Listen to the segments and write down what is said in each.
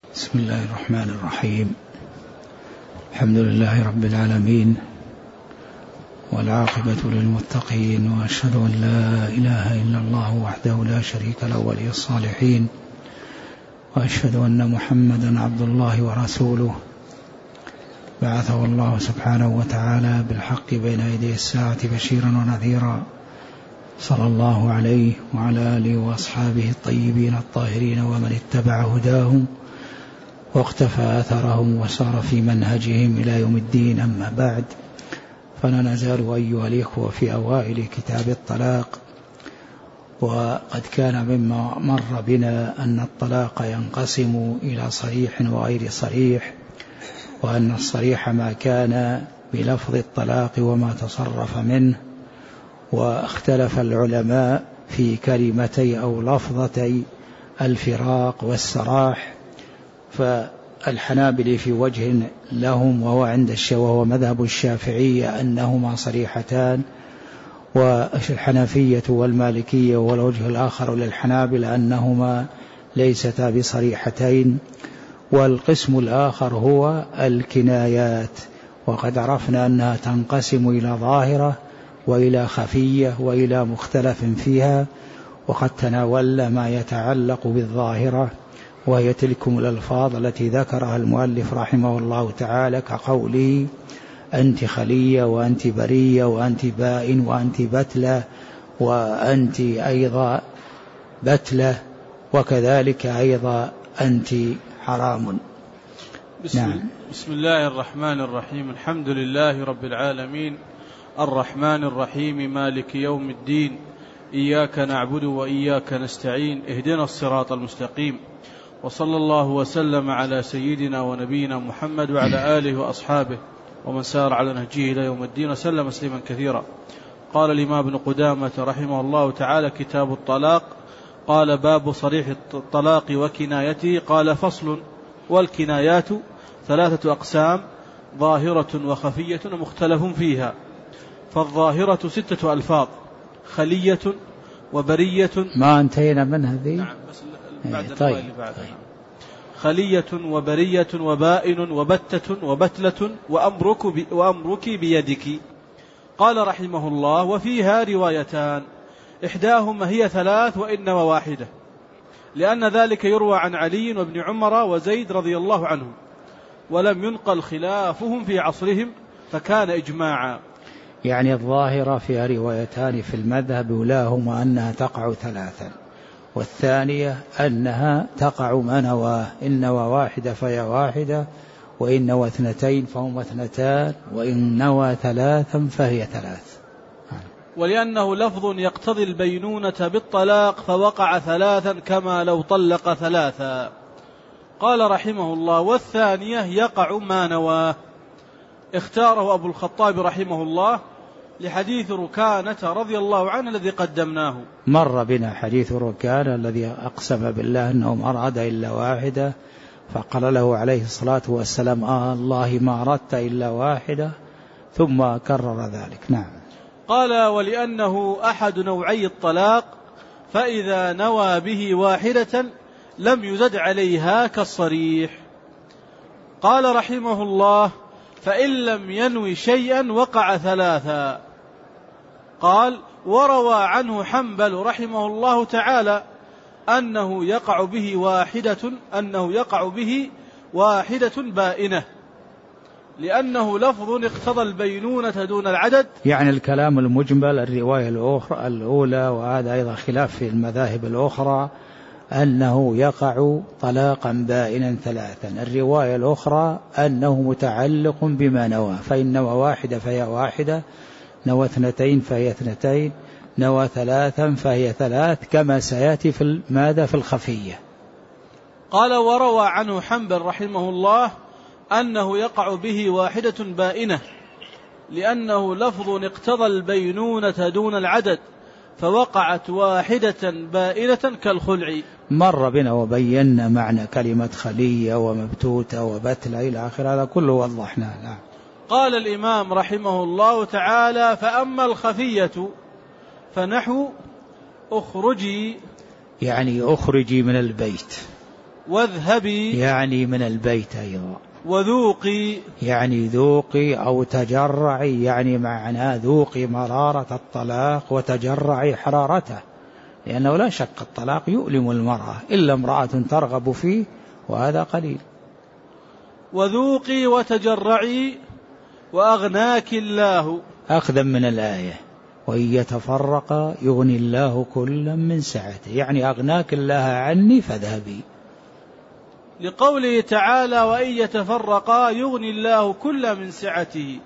بسم الله الرحمن الرحيم. الحمد لله رب العالمين، والعاقبة للمتقين، وأشهد أن لا إله إلا الله وحده لا شريك له ولي الصالحين، وأشهد أن محمدا عبد الله ورسوله بعثه الله سبحانه وتعالى بالحق بين يدي الساعة بشيرا ونذيرا، صلى الله عليه وعلى آله وأصحابه الطيبين الطاهرين ومن اتبع هداهم واقتفى أثرهم وسار في منهجهم إلى يوم الدين. أما بعد، فلا نزال أيها الإخوة في أوائل كتاب الطلاق، وقد كان مما مر بنا أن الطلاق ينقسم إلى صريح وغير صريح، وأن الصريح ما كان بلفظ الطلاق وما تصرف منه، واختلف العلماء في كلمتي أو لفظتي الفراق والسراح. فالحنابلة في وجه لهم وهو مذهب الشافعية أنهما صريحتان، والحنفية والمالكية والوجه الآخر للحنابلة أنهما ليستا بصريحتين. والقسم الآخر هو الكنايات، وقد عرفنا أنها تنقسم إلى ظاهرة وإلى خفية وإلى مختلف فيها، وقد تناولنا ما يتعلق بالظاهرة، وهي تلكم الألفاظ التي ذكرها المؤلف رحمه الله تعالى، كقوله أنت خلية وأنت برية وأنت بائن وأنت بتلة وأنت أيضا بتلة، وكذلك أيضا أنت حرام. بسم الله الرحمن الرحيم. الحمد لله رب العالمين، الرحمن الرحيم، مالك يوم الدين، إياك نعبد وإياك نستعين، اهدنا الصراط المستقيم، وصلى الله وسلم على سيدنا ونبينا محمد وعلى آله وأصحابه ومن سار على نهجه إلى يوم الدين وسلم تسليما كثيرا. قال الإمام ابن قدامة رحمه الله تعالى: كتاب الطلاق. قال: باب صريح الطلاق وكنايته. قال: فصل. والكنايات 3 أقسام: ظاهرة وخفية ومختلف فيها. فالظاهرة 6 ألفاظ: خلية وبرية. ما انتهينا من هذه؟ نعم، بس بعد طيب. خلية وبرية وبائن وبتة وبتلة وأمرك بيدك. قال رحمه الله: وفيها روايتان، إحداهما هي 3 وإنما واحدة، لأن ذلك يروى عن علي وابن عمر وزيد رضي الله عنهم، ولم ينقل خلافهم في عصرهم، فكان إجماعا. يعني الظاهرة فيها روايتان في المذهب، أولاهما أنها تقع 3، والثانية أنها تقع ما نواه، إن نوى واحدة فهي واحدة، وإن نوى 2 فهما 2، وإن نوى 3 فهي 3. ولأنه لفظ يقتضي البينونة بالطلاق، فوقع 3 كما لو طلق 3. قال رحمه الله: والثانية يقع ما نواه. اختاره أبو الخطاب رحمه الله لحديث ركانة رضي الله عنه الذي قدمناه. مر بنا حديث ركانة الذي أقسم بالله أنه ما أراد إلا واحدة، فقال له عليه الصلاة والسلام: الله ما أردت إلا واحدة، ثم كرر ذلك. نعم. قال: ولأنه أحد نوعي الطلاق، فإذا نوى به واحدة لم يزد عليها كالصريح. قال رحمه الله: فإن لم ينوي شيئا وقع 3. قال: وروى عنه حنبل رحمه الله تعالى أنه يقع به واحدة بائنة، لأنه لفظ اقتضى البينونة دون العدد. يعني الكلام المجمل الرواية الأولى، وهذا أيضا خلاف في المذاهب الأخرى، أنه يقع طلاقا بائنا 3. الرواية الأخرى أنه متعلق بما نوى، فإن نوى واحدة فهي واحدة، نوى 2 فهي 2، نوى 3 فهي 3، كما سيأتي في الخفية. قال: وروى عنه حنبل رحمه الله أنه يقع به واحدة بائنة، لأنه لفظ اقتضى البينونة دون العدد، فوقعت واحدة بائنة كالخلع. مر بنا وبينا معنى كلمة خلية ومبتوتة وبتلة إلى آخر، هذا كله وضحناه. قال الإمام رحمه الله تعالى: فأما الخفية فنحو أخرجي، يعني أخرجي من البيت، واذهبي يعني من البيت أيضا. وذوقي يعني ذوقي أو تجرعي، يعني معناه ذوقي مرارة الطلاق وتجرعي حرارته، لأنه لا شك الطلاق يؤلم المرأة إلا امرأة ترغب فيه، وهذا قليل. وذوقي وتجرعي وأغناك الله، أخذا من الآية وإن يتفرقا يغني الله كلا من سعته، يعني أغناك الله عني فاذهبي. لقوله تعالى وإن يتفرقا يغني الله كلا من سعته.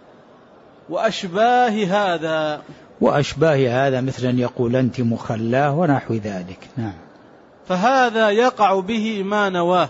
وأشباه هذا مثل أن يقول أنت مخلاه ونحو ذلك. نعم. فهذا يقع به ما نواه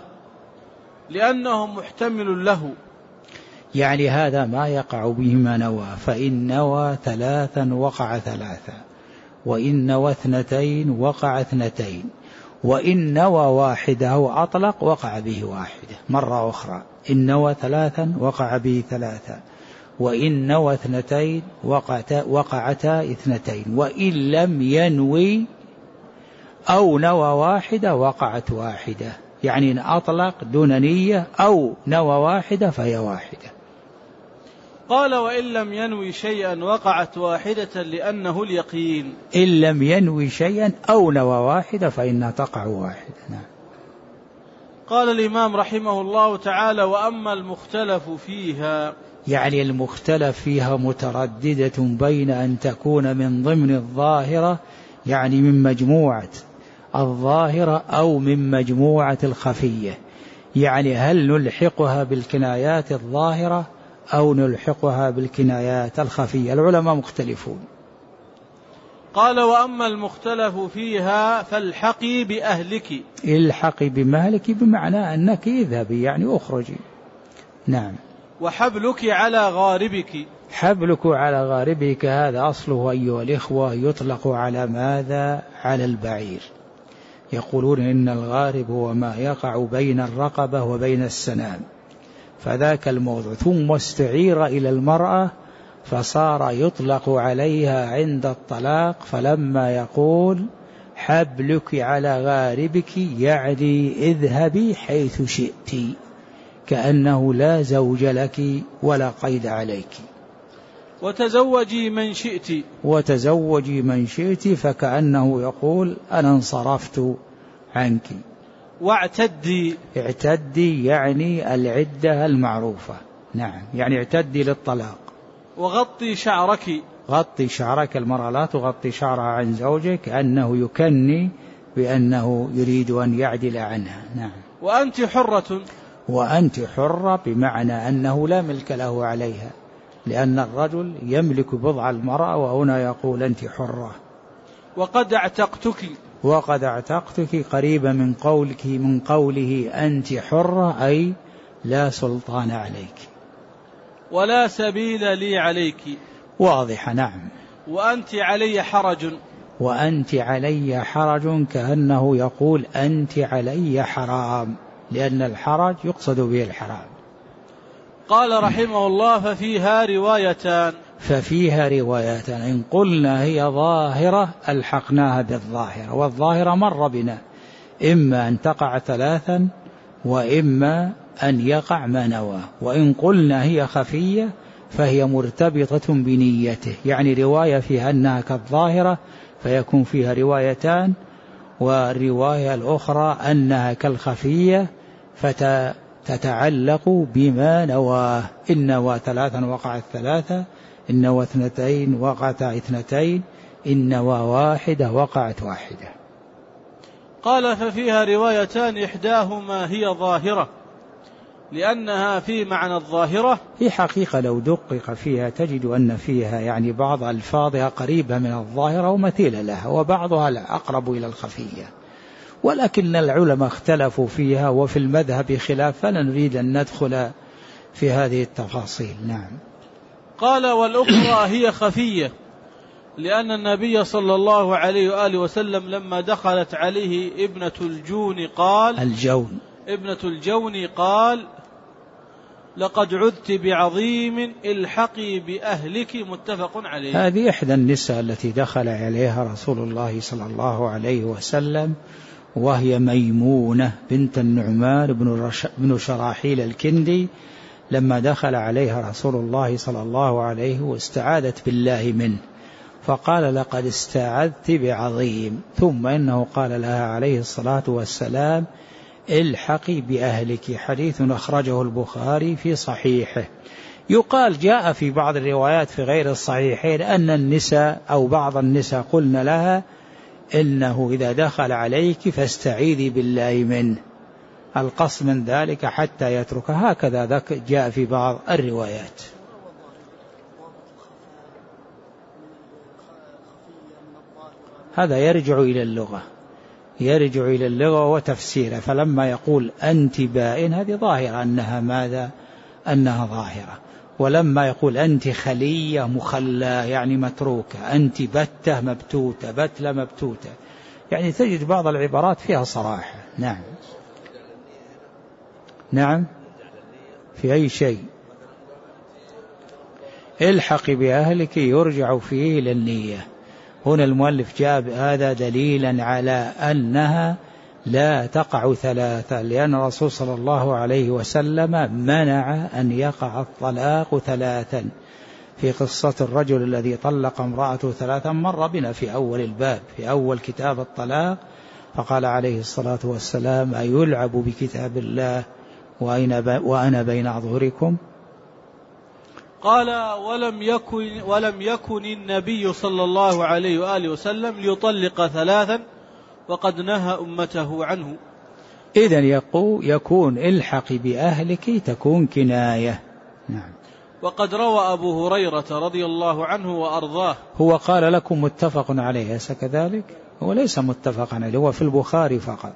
لأنه محتمل له، يعني هذا ما يقع به ما نوى، فإن نوى 3 وقع 3، وإن نوى 2 وقع 2، وإن نوى 1 أو أطلق وقع به 1 مرة أخرى. إن نوى 3 وقع به 3، وإن نوى 2 وقعتا 2، وإن لم ينوي أو نوى 1 وقعت 1، يعني إن أطلق دون نية أو نوى 1 فهي 1. قال وإن لم ينوي شيئا وقعت 1 لأنه اليقين. إن لم ينوي شيئا أو نوى 1 فإنها تقع 1. نعم. قال الإمام رحمه الله تعالى وأما المختلف فيها، يعني المختلف فيها مترددة بين أن تكون من ضمن الظاهرة، يعني من مجموعة الظاهرة أو من مجموعة الخفية، يعني هل نلحقها بالكنايات الظاهرة أو نلحقها بالكنايات الخفية؟ العلماء مختلفون. قال وأما المختلف فيها فالحقي بأهلك. الحقي بمهلك بمعنى أنك اذهبي، يعني أخرجي. نعم. وحبلك على غاربك. حبلك على غاربك هذا أصله أيها الإخوة يطلق على ماذا؟ على البعير. يقولون إن الغارب هو ما يقع بين الرقبة وبين السنام، فذاك الموضوع، ثم استعير إلى المرأة فصار يطلق عليها عند الطلاق. فلما يقول حبلك على غاربك يعني اذهبي حيث شئت، كأنه لا زوج لك ولا قيد عليك. وتزوجي من شئت. وتزوجي من شئت، فكأنه يقول أنا انصرفت عنك. واعتدي. اعتدي يعني العدة المعروفة. نعم، يعني اعتدي للطلاق. وغطي شعرك. غطي شعرك، المرأة لا تغطي شعرها عن زوجك، أنه يكني بأنه يريد أن يعدل عنها. نعم. وأنت حرة. وأنت حرة بمعنى أنه لا ملك له عليها، لأن الرجل يملك بضع المرأة، وهنا يقول أنت حرة. وقد اعتقتك. وقد اعتقتك قريبا من قوله أنت حرة، أي لا سلطان عليك. ولا سبيل لي عليك. واضحة. نعم. وأنت علي حرج. وأنت علي حرج، كأنه يقول أنت علي حرام، لأن الحرج يقصد به الحرام. قال رحمه الله ففيها روايتان. ففيها روايتان، إن قلنا هي ظاهرة ألحقناها بالظاهرة، والظاهرة مر بنا، إما أن تقع 3 وإما أن يقع ما نوى. وإن قلنا هي خفية فهي مرتبطة بنيته، يعني رواية فيها أنها كالظاهرة فيكون فيها روايتان، والرواية الأخرى أنها كالخفية فتتعلق بما نواه. إن نوى 3 وقعت 3، إن نوى 2 وقعت 2، إن نوى 1 وقعت 1. قال ففيها روايتان إحداهما هي ظاهرة لأنها في معنى الظاهرة. في حقيقة لو دقق فيها تجد أن فيها يعني بعض ألفاظها قريبة من الظاهرة ومثيلة لها، وبعضها أقرب إلى الخفية، ولكن العلماء اختلفوا فيها، وفي المذهب خلاف، فلا نريد أن ندخل في هذه التفاصيل. نعم. قال والأخرى هي خفية لأن النبي صلى الله عليه وآله وسلم لما دخلت عليه ابنة الجون قال لقد عذت بعظيم الحقي بأهلك، متفق عليه. هذه إحدى النساء التي دخل عليها رسول الله صلى الله عليه وسلم، وهي ميمونة بنت النعمان بن شراحيل الكندي، لما دخل عليها رسول الله صلى الله عليه واستعاذت بالله منه، فقال لقد استعذت بعظيم، ثم إنه قال لها عليه الصلاة والسلام الحقي بأهلك. حديث أخرجه البخاري في صحيحه. يقال جاء في بعض الروايات في غير الصحيحين أن النساء أو بعض النساء قلن لها إنه إذا دخل عليك فاستعيذي بالله منه، القصد من ذلك حتى يترك، هكذا جاء في بعض الروايات. هذا يرجع إلى اللغة وتفسيره. فلما يقول أنت بائن هذه ظاهرة أنها ماذا؟ أنها ظاهرة. ولما يقول أنت خلية مخلى يعني متروكة، أنت بتة مبتوتة، بتلة مبتوتة، يعني تجد بعض العبارات فيها صراحة. نعم في أي شيء الحق بأهلك يرجع فيه للنية. هنا المؤلف جاب هذا دليلا على أنها لا تقع ثلاثة، لأن الرسول صلى الله عليه وسلم منع أن يقع الطلاق ثلاثا في قصة الرجل الذي طلق امرأته ثلاثا، مر بنا في أول الباب في أول كتاب الطلاق، فقال عليه الصلاة والسلام أيلعب بكتاب الله وأنا بين أظهركم؟ قال ولم يكن النبي صلى الله عليه وآله وسلم ليطلق ثلاثا وقد نهى أمته عنه. إذن يكون الحق بأهلك تكون كناية. نعم. وقد روى أبو هريرة رضي الله عنه وأرضاه، هو قال لكم متفق عليه، أليس كذلك؟ هو ليس متفق عليه، هو في البخاري فقط.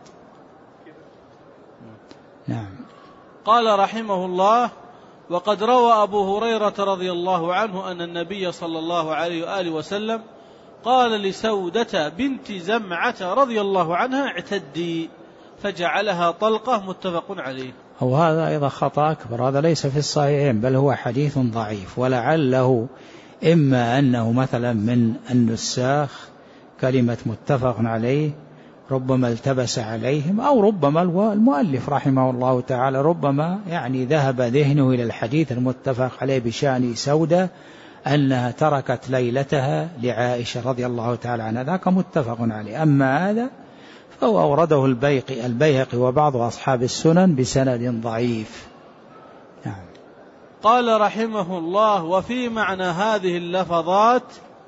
نعم. قال رحمه الله وقد روى أبو هريرة رضي الله عنه أن النبي صلى الله عليه وآله وسلم قال لسودة بنت زمعة رضي الله عنها اعتدي، فجعلها طلقة، متفق عليه. وهذا أيضا خطأ أكبر، هذا ليس في الصحيحين بل هو حديث ضعيف، ولعله إما أنه مثلا من النساخ كلمة متفق عليه ربما التبس عليهم، أو ربما المؤلف رحمه الله تعالى ربما يعني ذهب ذهنه إلى الحديث المتفق عليه بشأن سودة أنها تركت ليلتها لعائشة رضي الله تعالى عنها، ذاك متفق عليه. أما هذا فهو أورده البيهقي وبعض أصحاب السنن بسند ضعيف. نعم. قال رحمه الله وفي معنى هذه اللفظات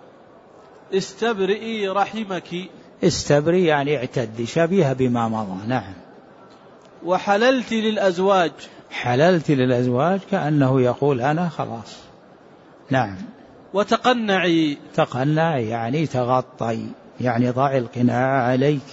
استبرئي رحمك، استبري يعني اعتدي، شبيهة بما مضى. نعم. وحللت للأزواج، حللت للأزواج كأنه يقول أنا خلاص. نعم. وتقنعي، تقنعي يعني تغطي، يعني ضعي القناع عليك.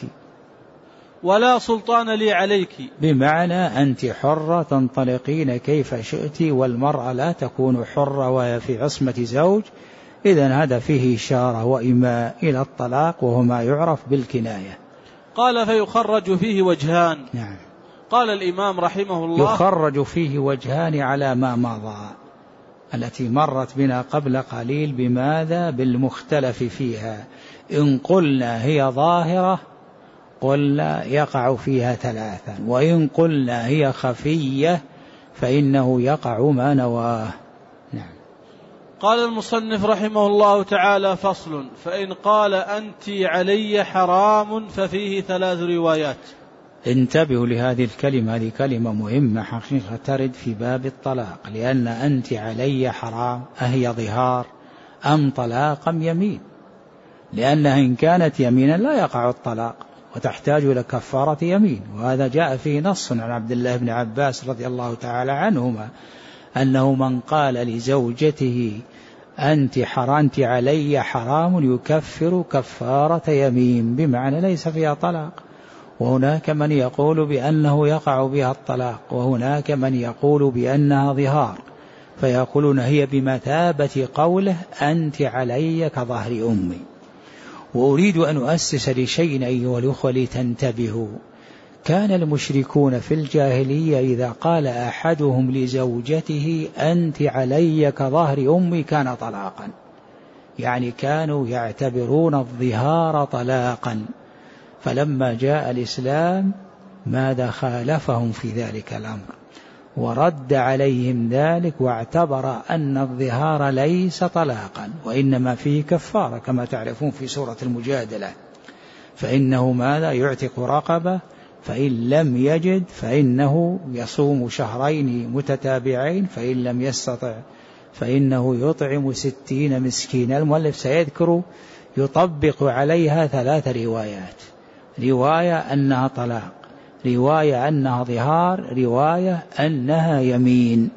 ولا سلطان لي عليك، بمعنى أنت حرة تنطلقين كيف شئت، والمرأة لا تكون حرة وهي في عصمة زوج. إذن هذا فيه إشارة وإيماء إلى الطلاق، وهو ما يعرف بالكناية. قال فيخرج فيه وجهان. نعم. قال الإمام رحمه الله يخرج فيه وجهان على ما مضى، التي مرت بنا قبل قليل بماذا؟ بالمختلف فيها. إن قلنا هي ظاهرة قلنا يقع فيها ثلاثا، وإن قلنا هي خفية فإنه يقع ما نواه. نعم. قال المصنف رحمه الله تعالى فصل: فإن قال أنت علي حرام ففيه ثلاث روايات. انتبهوا لهذه الكلمة، هذه كلمة مهمة حقيقة ترد في باب الطلاق، لأن أنت علي حرام أهي ظهار أم طلاق أم يمين؟ لأنها إن كانت يمينا لا يقع الطلاق وتحتاج إلى كفارة يمين، وهذا جاء فيه نص عن عبد الله بن عباس رضي الله تعالى عنهما أنه من قال لزوجته أنت علي حرام يكفر كفارة يمين، بمعنى ليس فيها طلاق. وهناك من يقول بأنه يقع بها الطلاق، وهناك من يقول بأنها ظهار، فيقولون هي بمثابة قوله أنت علي كظهر أمي. وأريد أن أؤسس لشيء أيها الأخوة لتنتبهوا. كان المشركون في الجاهلية إذا قال أحدهم لزوجته أنت علي كظهر أمي كان طلاقا، يعني كانوا يعتبرون الظهار طلاقا. فلما جاء الإسلام ماذا خالفهم في ذلك الأمر ورد عليهم ذلك، واعتبر أن الظهار ليس طلاقا وإنما فيه كفارة كما تعرفون في سورة المجادلة، فإنه ماذا يعتق رقبة، فإن لم يجد فإنه يصوم شهرين متتابعين، فإن لم يستطع فإنه يطعم 60 مسكينا. المؤلف سيذكر يطبق عليها 3 روايات، رواية أنها طلاق، رواية أنها ظهار، رواية أنها يمين.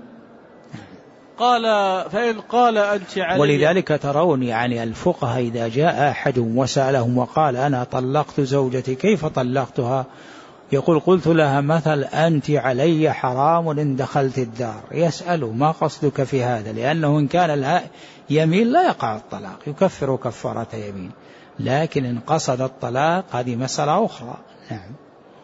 قال فإن قال أنت علي. ولذلك ترون يعني الفقهاء إذا جاء أحد وسألهم وقال أنا طلقت زوجتي كيف طلقتها، يقول قلت لها مثل أنت علي حرام إن دخلت الدار، يسأل ما قصدك في هذا، لأنه إن كان يمين لا يقع الطلاق يكفر كفارة يمين، لكن إن قصد الطلاق هذه مسألة أخرى. نعم.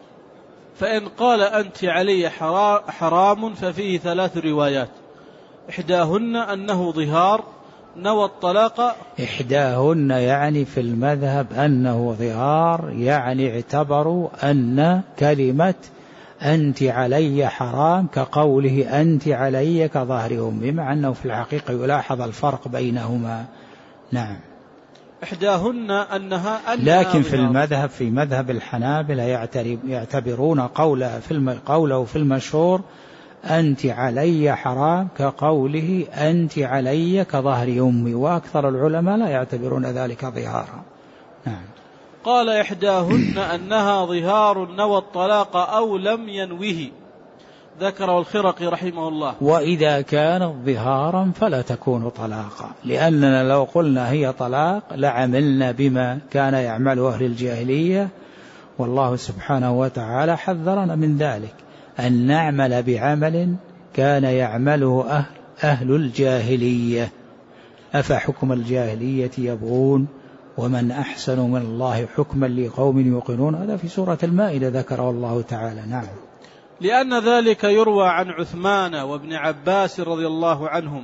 فإن قال أنت علي حرام ففيه 3 روايات، إحداهن أنه ظهار نوى الطلاق. إحداهن يعني في المذهب أنه ظهار، يعني اعتبروا أن كلمة أنت علي حرام كقوله أنت علي كظهر أمي، مع أنه في الحقيقة يلاحظ الفرق بينهما. نعم. إحداهن أنها لكن في المذهب في مذهب الحنابلة يعتبرون قوله في المشهور أنت علي حرام كقوله أنت علي كظهر أمي، وأكثر العلماء لا يعتبرون ذلك ظهارا. نعم. قال إحداهن أنها ظهار نوى الطلاق أو لم ينوه، ذكره الخرقي رحمه الله. وإذا كانت ظهارا فلا تكون طلاقا، لأننا لو قلنا هي طلاق لعملنا بما كان يعمل أهل الجاهلية، والله سبحانه وتعالى حذرنا من ذلك، أن نعمل بعمل كان يعمله أهل الجاهلية. أفحكم الجاهلية يبغون ومن أحسن من الله حكما لقوم يوقنون، هذا في سورة المائدة ذكره الله تعالى. نعم. لأن ذلك يروى عن عثمان وابن عباس رضي الله عنهم،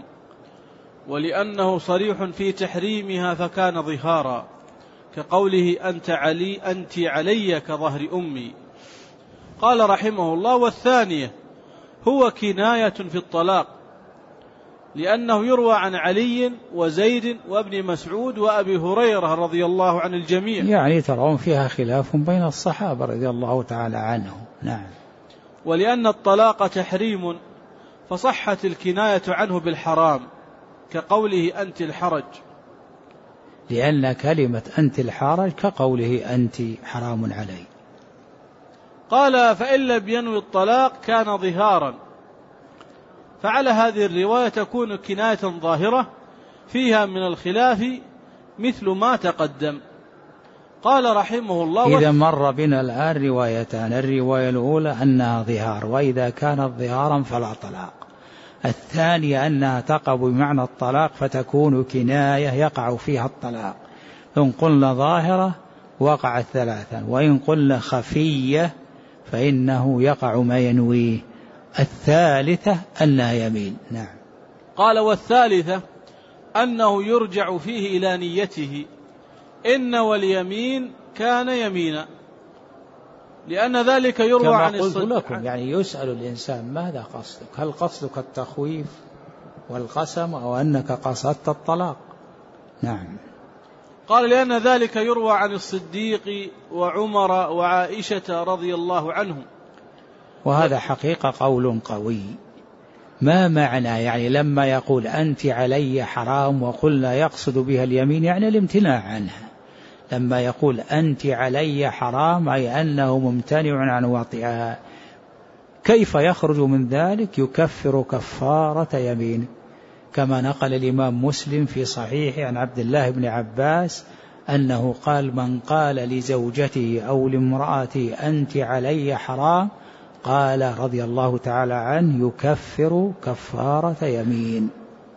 ولأنه صريح في تحريمها فكان ظهارا، كقوله أنت علي كظهر أمي. قال رحمه الله: والثانية هو كناية في الطلاق، لأنه يروى عن علي وزيد وابن مسعود وأبي هريرة رضي الله عن الجميع، يعني ترون فيها خلاف بين الصحابة رضي الله تعالى عنهم. نعم. ولأن الطلاق تحريم فصحت الكناية عنه بالحرام، كقوله أنت الحرج، لأن كلمة أنت الحرج كقوله أنت حرام علي. قال: فإن لم ينوي الطلاق كان ظهارا، فعلى هذه الرواية تكون كناية ظاهرة فيها من الخلاف مثل ما تقدم. قال رحمه الله: إذا مر بنا الآن روايتان، الرواية الأولى أنها ظهار، وإذا كانت ظهارا فلا طلاق. الثانية أنها تقع بمعنى الطلاق فتكون كناية يقع فيها الطلاق. إن قلنا ظاهرة وقعت 3، وإن قلنا خفية فإنه يقع ما ينويه. الثالثة أنها يمين. نعم. قال: والثالثة أنه يرجع فيه إلى نيته، إن واليمين كان يمينا، لأن ذلك يروى عن الصدق. كما قلت لكم يعني يسأل الإنسان ماذا قصدك، هل قصدك التخويف والقسم أو أنك قصدت الطلاق؟ نعم. قال: لأن ذلك يروى عن الصديق وعمر وعائشة رضي الله عنهم. وهذا حقيقة قول قوي. ما معنى يعني لما يقول أنت علي حرام وقلنا يقصد بها اليمين يعني الامتناع عنها، لما يقول أنت علي حرام أي أنه ممتنع عن وطئها، كيف يخرج من ذلك؟ يكفر كفارة يمين، كما نقل الإمام مسلم في صحيح عن عبد الله بن عباس أنه قال: من قال لزوجته أو لامرأته أنت علي حرام، قال رضي الله تعالى عنه: يكفر كفارة يمين.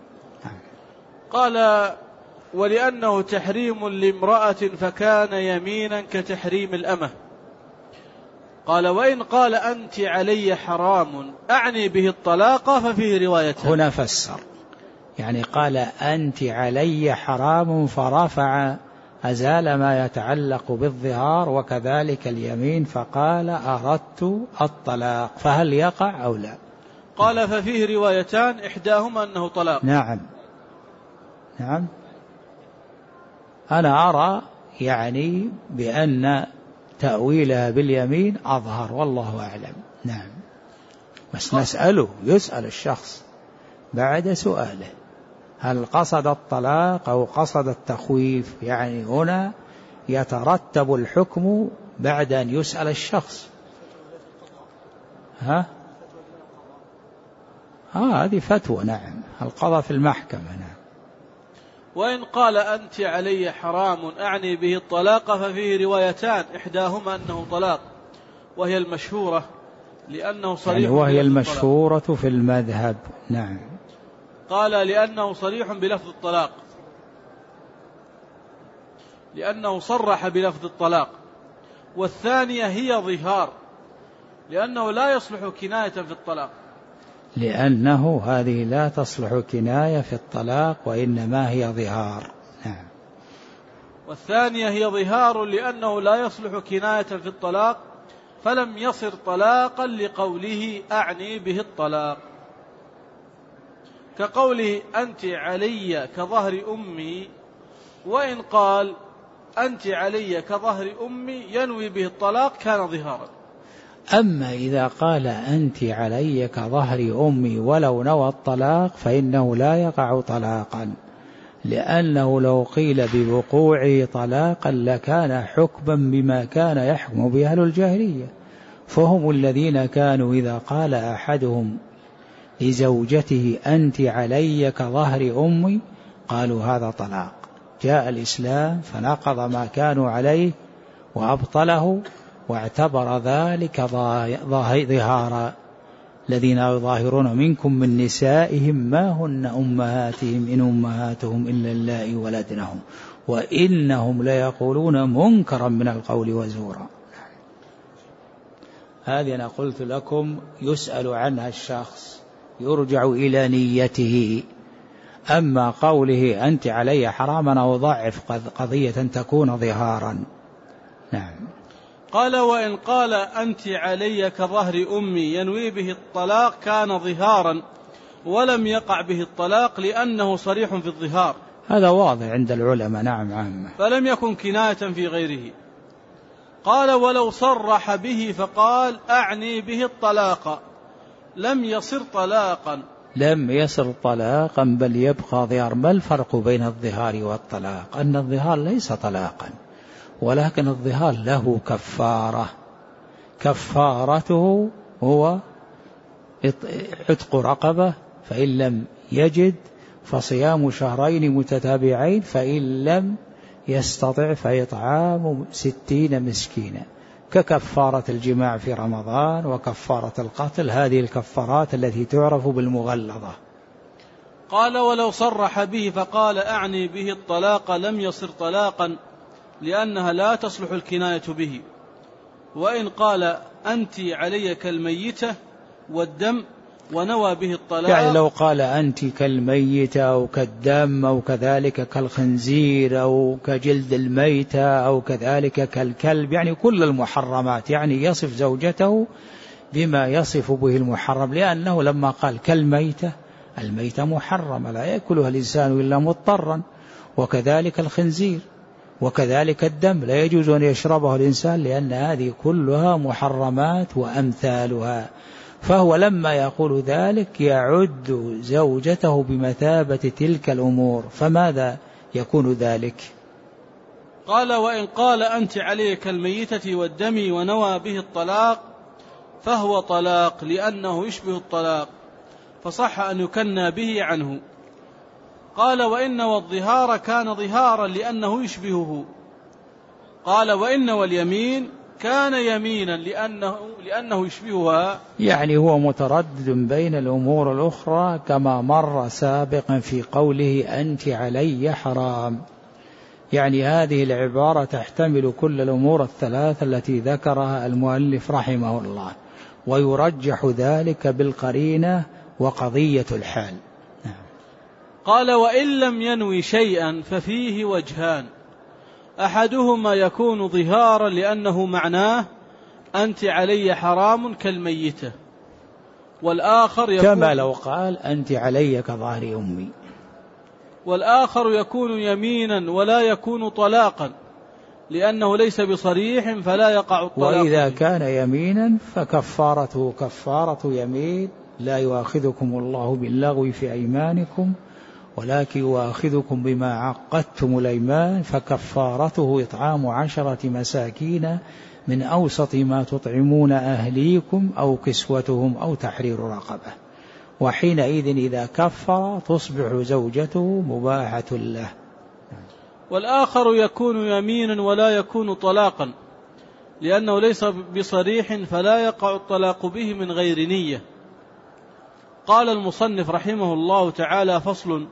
قال: ولأنه تحريم لامرأة فكان يمينا كتحريم الأمة. قال: وإن قال أنت علي حرام أعني به الطلاق ففيه روايتان. هنا فسر، يعني قال أنت علي حرام فرفع أزال ما يتعلق بالظهار وكذلك اليمين، فقال أردت الطلاق، فهل يقع أو لا؟ قال ففيه روايتان إحداهما أنه طلاق. نعم أنا أرى يعني بأن تأويلها باليمين أظهر، والله أعلم. نعم، بس يسأل الشخص بعد سؤاله هل قصد الطلاق أو قصد التخويف، يعني هنا يترتب الحكم بعد أن يسأل الشخص. هذه فتوى. نعم، القضاء في المحكمة. نعم. وإن قال أنت علي حرام أعني به الطلاق ففيه روايتان إحداهما أنه طلاق وهي المشهورة لأنه صريح يعني وهي المشهورة في المذهب. نعم. قال لأنه صريح بلفظ الطلاق، لأنه صرح بلفظ الطلاق. والثانية هي ظهار لأنه لا يصلح كناية في الطلاق، لأنه هذه لا تصلح كناية في الطلاق وإنما هي ظهار. نعم. والثانية هي ظهار لأنه لا يصلح كناية في الطلاق فلم يصر طلاقا لقوله أعني به الطلاق، كقوله أنت علي كظهر أمي. وإن قال أنت علي كظهر أمي ينوي به الطلاق كان ظهارا. أما إذا قال أنت علي كظهر أمي ولو نوى الطلاق فإنه لا يقع طلاقا، لأنه لو قيل بوقوعه طلاقا لكان حكما بما كان يحكم به أهل الجاهلية، فهم الذين كانوا إذا قال أحدهم لزوجته أنت علي كظهر أمي قالوا هذا طلاق. جاء الإسلام فنقض ما كانوا عليه وأبطله واعتبر ذلك ظهارا. الذين يظاهرون منكم من نسائهم ما هن أمهاتهم إن أمهاتهم إلا اللائي ولدنهم وإنهم ليقولون منكرا من القول وزورا. هذه أنا قلت لكم يسأل عنها الشخص، يرجع إلى نيته. أما قوله أنت علي حراما أو ضعف قضية تكون ظهارا. نعم. قال وإن قال أنت علي كظهر أمي ينوي به الطلاق كان ظهارا ولم يقع به الطلاق لأنه صريح في الظهار. هذا واضح عند العلماء. نعم عامة. فلم يكن كناية في غيره. قال ولو صرح به فقال أعني به الطلاق لم يصر طلاقا. لم يصر طلاقا بل يبقى ظهار. ما الفرق بين الظهار والطلاق؟ أن الظهار ليس طلاقا ولكن الظهار له كفارة، كفارته هو عتق رقبة، فإن لم يجد فصيام شهرين متتابعين، فإن لم يستطع فإطعام 60 مسكينا، ككفارة الجماع في رمضان وكفارة القتل. هذه الكفارات التي تعرف بالمغلظة. قال ولو صرح به فقال أعني به الطلاق لم يصر طلاقا لأنها لا تصلح الكناية به. وإن قال أنت علي كالميتة والدم ونوى به الطلاق، يعني لو قال أنت كالميتة أو كالدم أو كذلك كالخنزير أو كجلد الميتة أو كذلك كالكلب، يعني كل المحرمات، يعني يصف زوجته بما يصف به المحرم، لأنه لما قال كالميتة، الميتة محرمة لا يأكلها الإنسان إلا مضطرا، وكذلك الخنزير وكذلك الدم لا يجوز أن يشربه الإنسان، لأن هذه كلها محرمات وأمثالها. فهو لما يقول ذلك يعد زوجته بمثابة تلك الأمور، فماذا يكون ذلك؟ قال وإن قال أنت عليك الميتة والدم ونوى به الطلاق فهو طلاق لأنه يشبه الطلاق فصح أن يكنى به عنه. قال وإن والظهار كان ظهارا لأنه يشبهه. قال وإن واليمين كان يمينا لأنه يشبهها، يعني هو متردد بين الأمور الأخرى كما مر سابقا في قوله أنت علي حرام. يعني هذه العبارة تحتمل كل الأمور الثلاث التي ذكرها المؤلف رحمه الله، ويرجح ذلك بالقرينة وقضية الحال. قال وإن لم ينوي شيئا ففيه وجهان. أحدهما يكون ظهارا لأنه معناه أنت علي حرام كالميتة، والآخر يكون كما لو قال أنت علي كظهر أمي. والآخر يكون يمينا ولا يكون طلاقا لأنه ليس بصريح فلا يقع الطلاق. وإذا كان يمينا فكفارته كفارة يمين، لا يؤاخذكم الله باللغو في أيمانكم ولكن يؤاخذكم بما عقدتم الأيمان، فكفارته إطعام 10 مساكين من أوسط ما تطعمون أهليكم أو كسوتهم أو تحرير رقبة. وحينئذ إذا كفر تصبح زوجته مباحة له. والآخر يكون يمينا ولا يكون طلاقا لأنه ليس بصريح فلا يقع الطلاق به من غير نية. قال المصنف رحمه الله تعالى: فصل: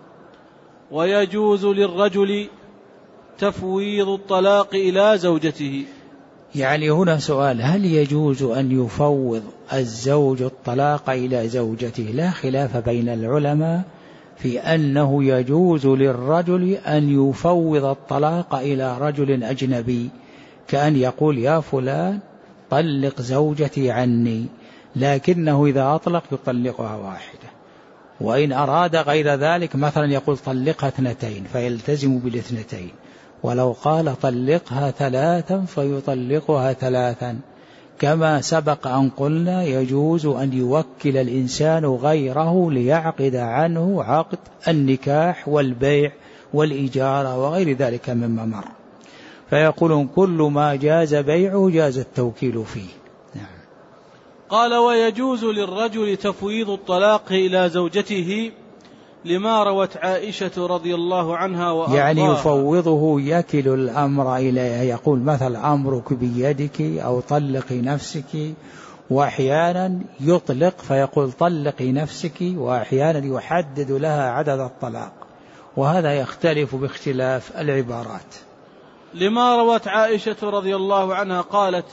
ويجوز للرجل تفويض الطلاق إلى زوجته. يعني هنا سؤال: هل يجوز أن يفوض الزوج الطلاق إلى زوجته؟ لا خلاف بين العلماء في أنه يجوز للرجل أن يفوض الطلاق إلى رجل أجنبي، كأن يقول: يا فلان طلق زوجتي عني، لكنه إذا أطلق يطلقها واحدة، وإن أراد غير ذلك مثلا يقول طلقها 2 فيلتزم بال2، ولو قال طلقها 3 فيطلقها 3. كما سبق أن قلنا يجوز أن يوكل الإنسان غيره ليعقد عنه عقد النكاح والبيع والإجارة وغير ذلك مما مر، فيقولون كل ما جاز بيعه جاز التوكيل فيه. نعم. قال: ويجوز للرجل تفويض الطلاق إلى زوجته لما روت عائشة رضي الله عنها وأرضاها. يعني يفوضه، يكل الأمر إليها، يقول مثلا أمرك بيدك أو طلقي نفسك، وأحيانا يطلق فيقول طلقي نفسك، وأحيانا يحدد لها عدد الطلاق، وهذا يختلف باختلاف العبارات. لما روت عائشة رضي الله عنها قالت: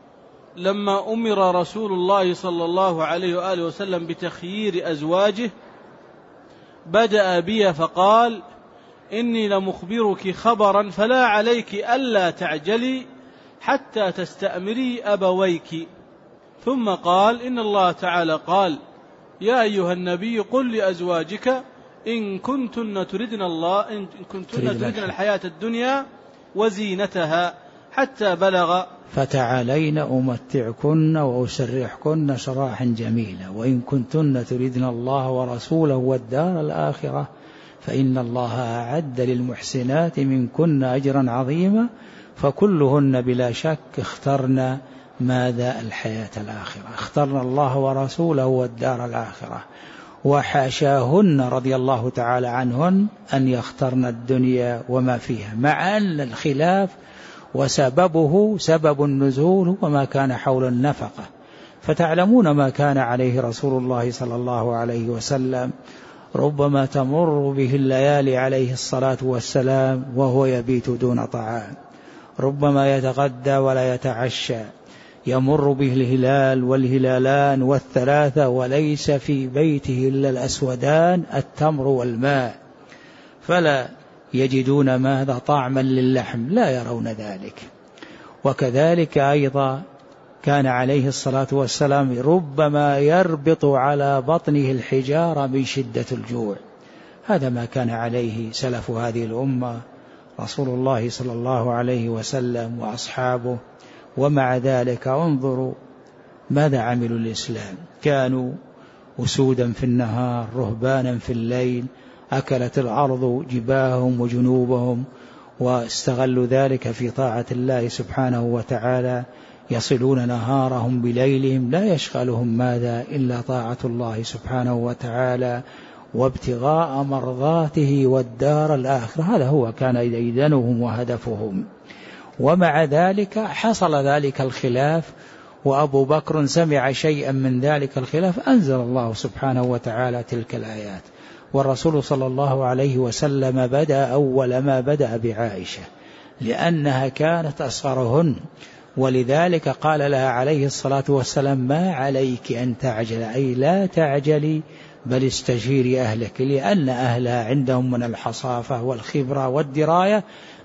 لما أمر رسول الله صلى الله عليه وآله وسلم بتخيير أزواجه بدأ بي فقال: إني لمخبرك خبرا فلا عليك ألا تعجلي حتى تستأمري أبويك. ثم قال: إن الله تعالى قال: يا أيها النبي قل لأزواجك إن كنتن تردن الحياة الدنيا وزينتها، حتى بلغ: فتعالين أمتعكن وأسرحكن سراحا جميلا، وإن كنتن تردن الله ورسوله والدار الآخرة فإن الله أعد للمحسنات منكن أجرا عظيما. فكلهن بلا شك اخترن ماذا؟ الحياة الآخرة، اخترن الله ورسوله والدار الآخرة، وحاشاهن رضي الله تعالى عنهن أن يخترن الدنيا وما فيها، مع أن الخلاف وسببه سبب النزول وما كان حول النفقة. فتعلمون ما كان عليه رسول الله صلى الله عليه وسلم، ربما تمر به الليالي عليه الصلاة والسلام وهو يبيت دون طعام، ربما يتغدى ولا يتعشى، يمر به الهلال والهلالان والثلاثة وليس في بيته إلا الأسودان التمر والماء، فلا يجدون ماذا؟ طعما للحم، لا يرون ذلك. وكذلك أيضا كان عليه الصلاة والسلام ربما يربط على بطنه الحجارة من شدة الجوع. هذا ما كان عليه سلف هذه الأمة، رسول الله صلى الله عليه وسلم وأصحابه. ومع ذلك انظروا ماذا عملوا الإسلام، كانوا أسودا في النهار رهبانا في الليل، أكلت الأرض جباههم وجنوبهم، واستغلوا ذلك في طاعة الله سبحانه وتعالى، يصلون نهارهم بليلهم، لا يشغلهم ماذا إلا طاعة الله سبحانه وتعالى وابتغاء مرضاته والدار الآخرة، هذا هو كان ديدنهم وهدفهم. ومع ذلك حصل ذلك الخلاف، وأبو بكر سمع شيئا من ذلك الخلاف أنزل الله سبحانه وتعالى تلك الآيات. والرسول صلى الله عليه وسلم بدأ أول ما بدأ بعائشة لأنها كانت أصغرهن، ولذلك قال لها عليه الصلاة والسلام: ما عليك أن تعجل، أي لا تعجلي بل استشيري أهلك، لأن أهلها عندهم من الحصافة والخبرة والدراية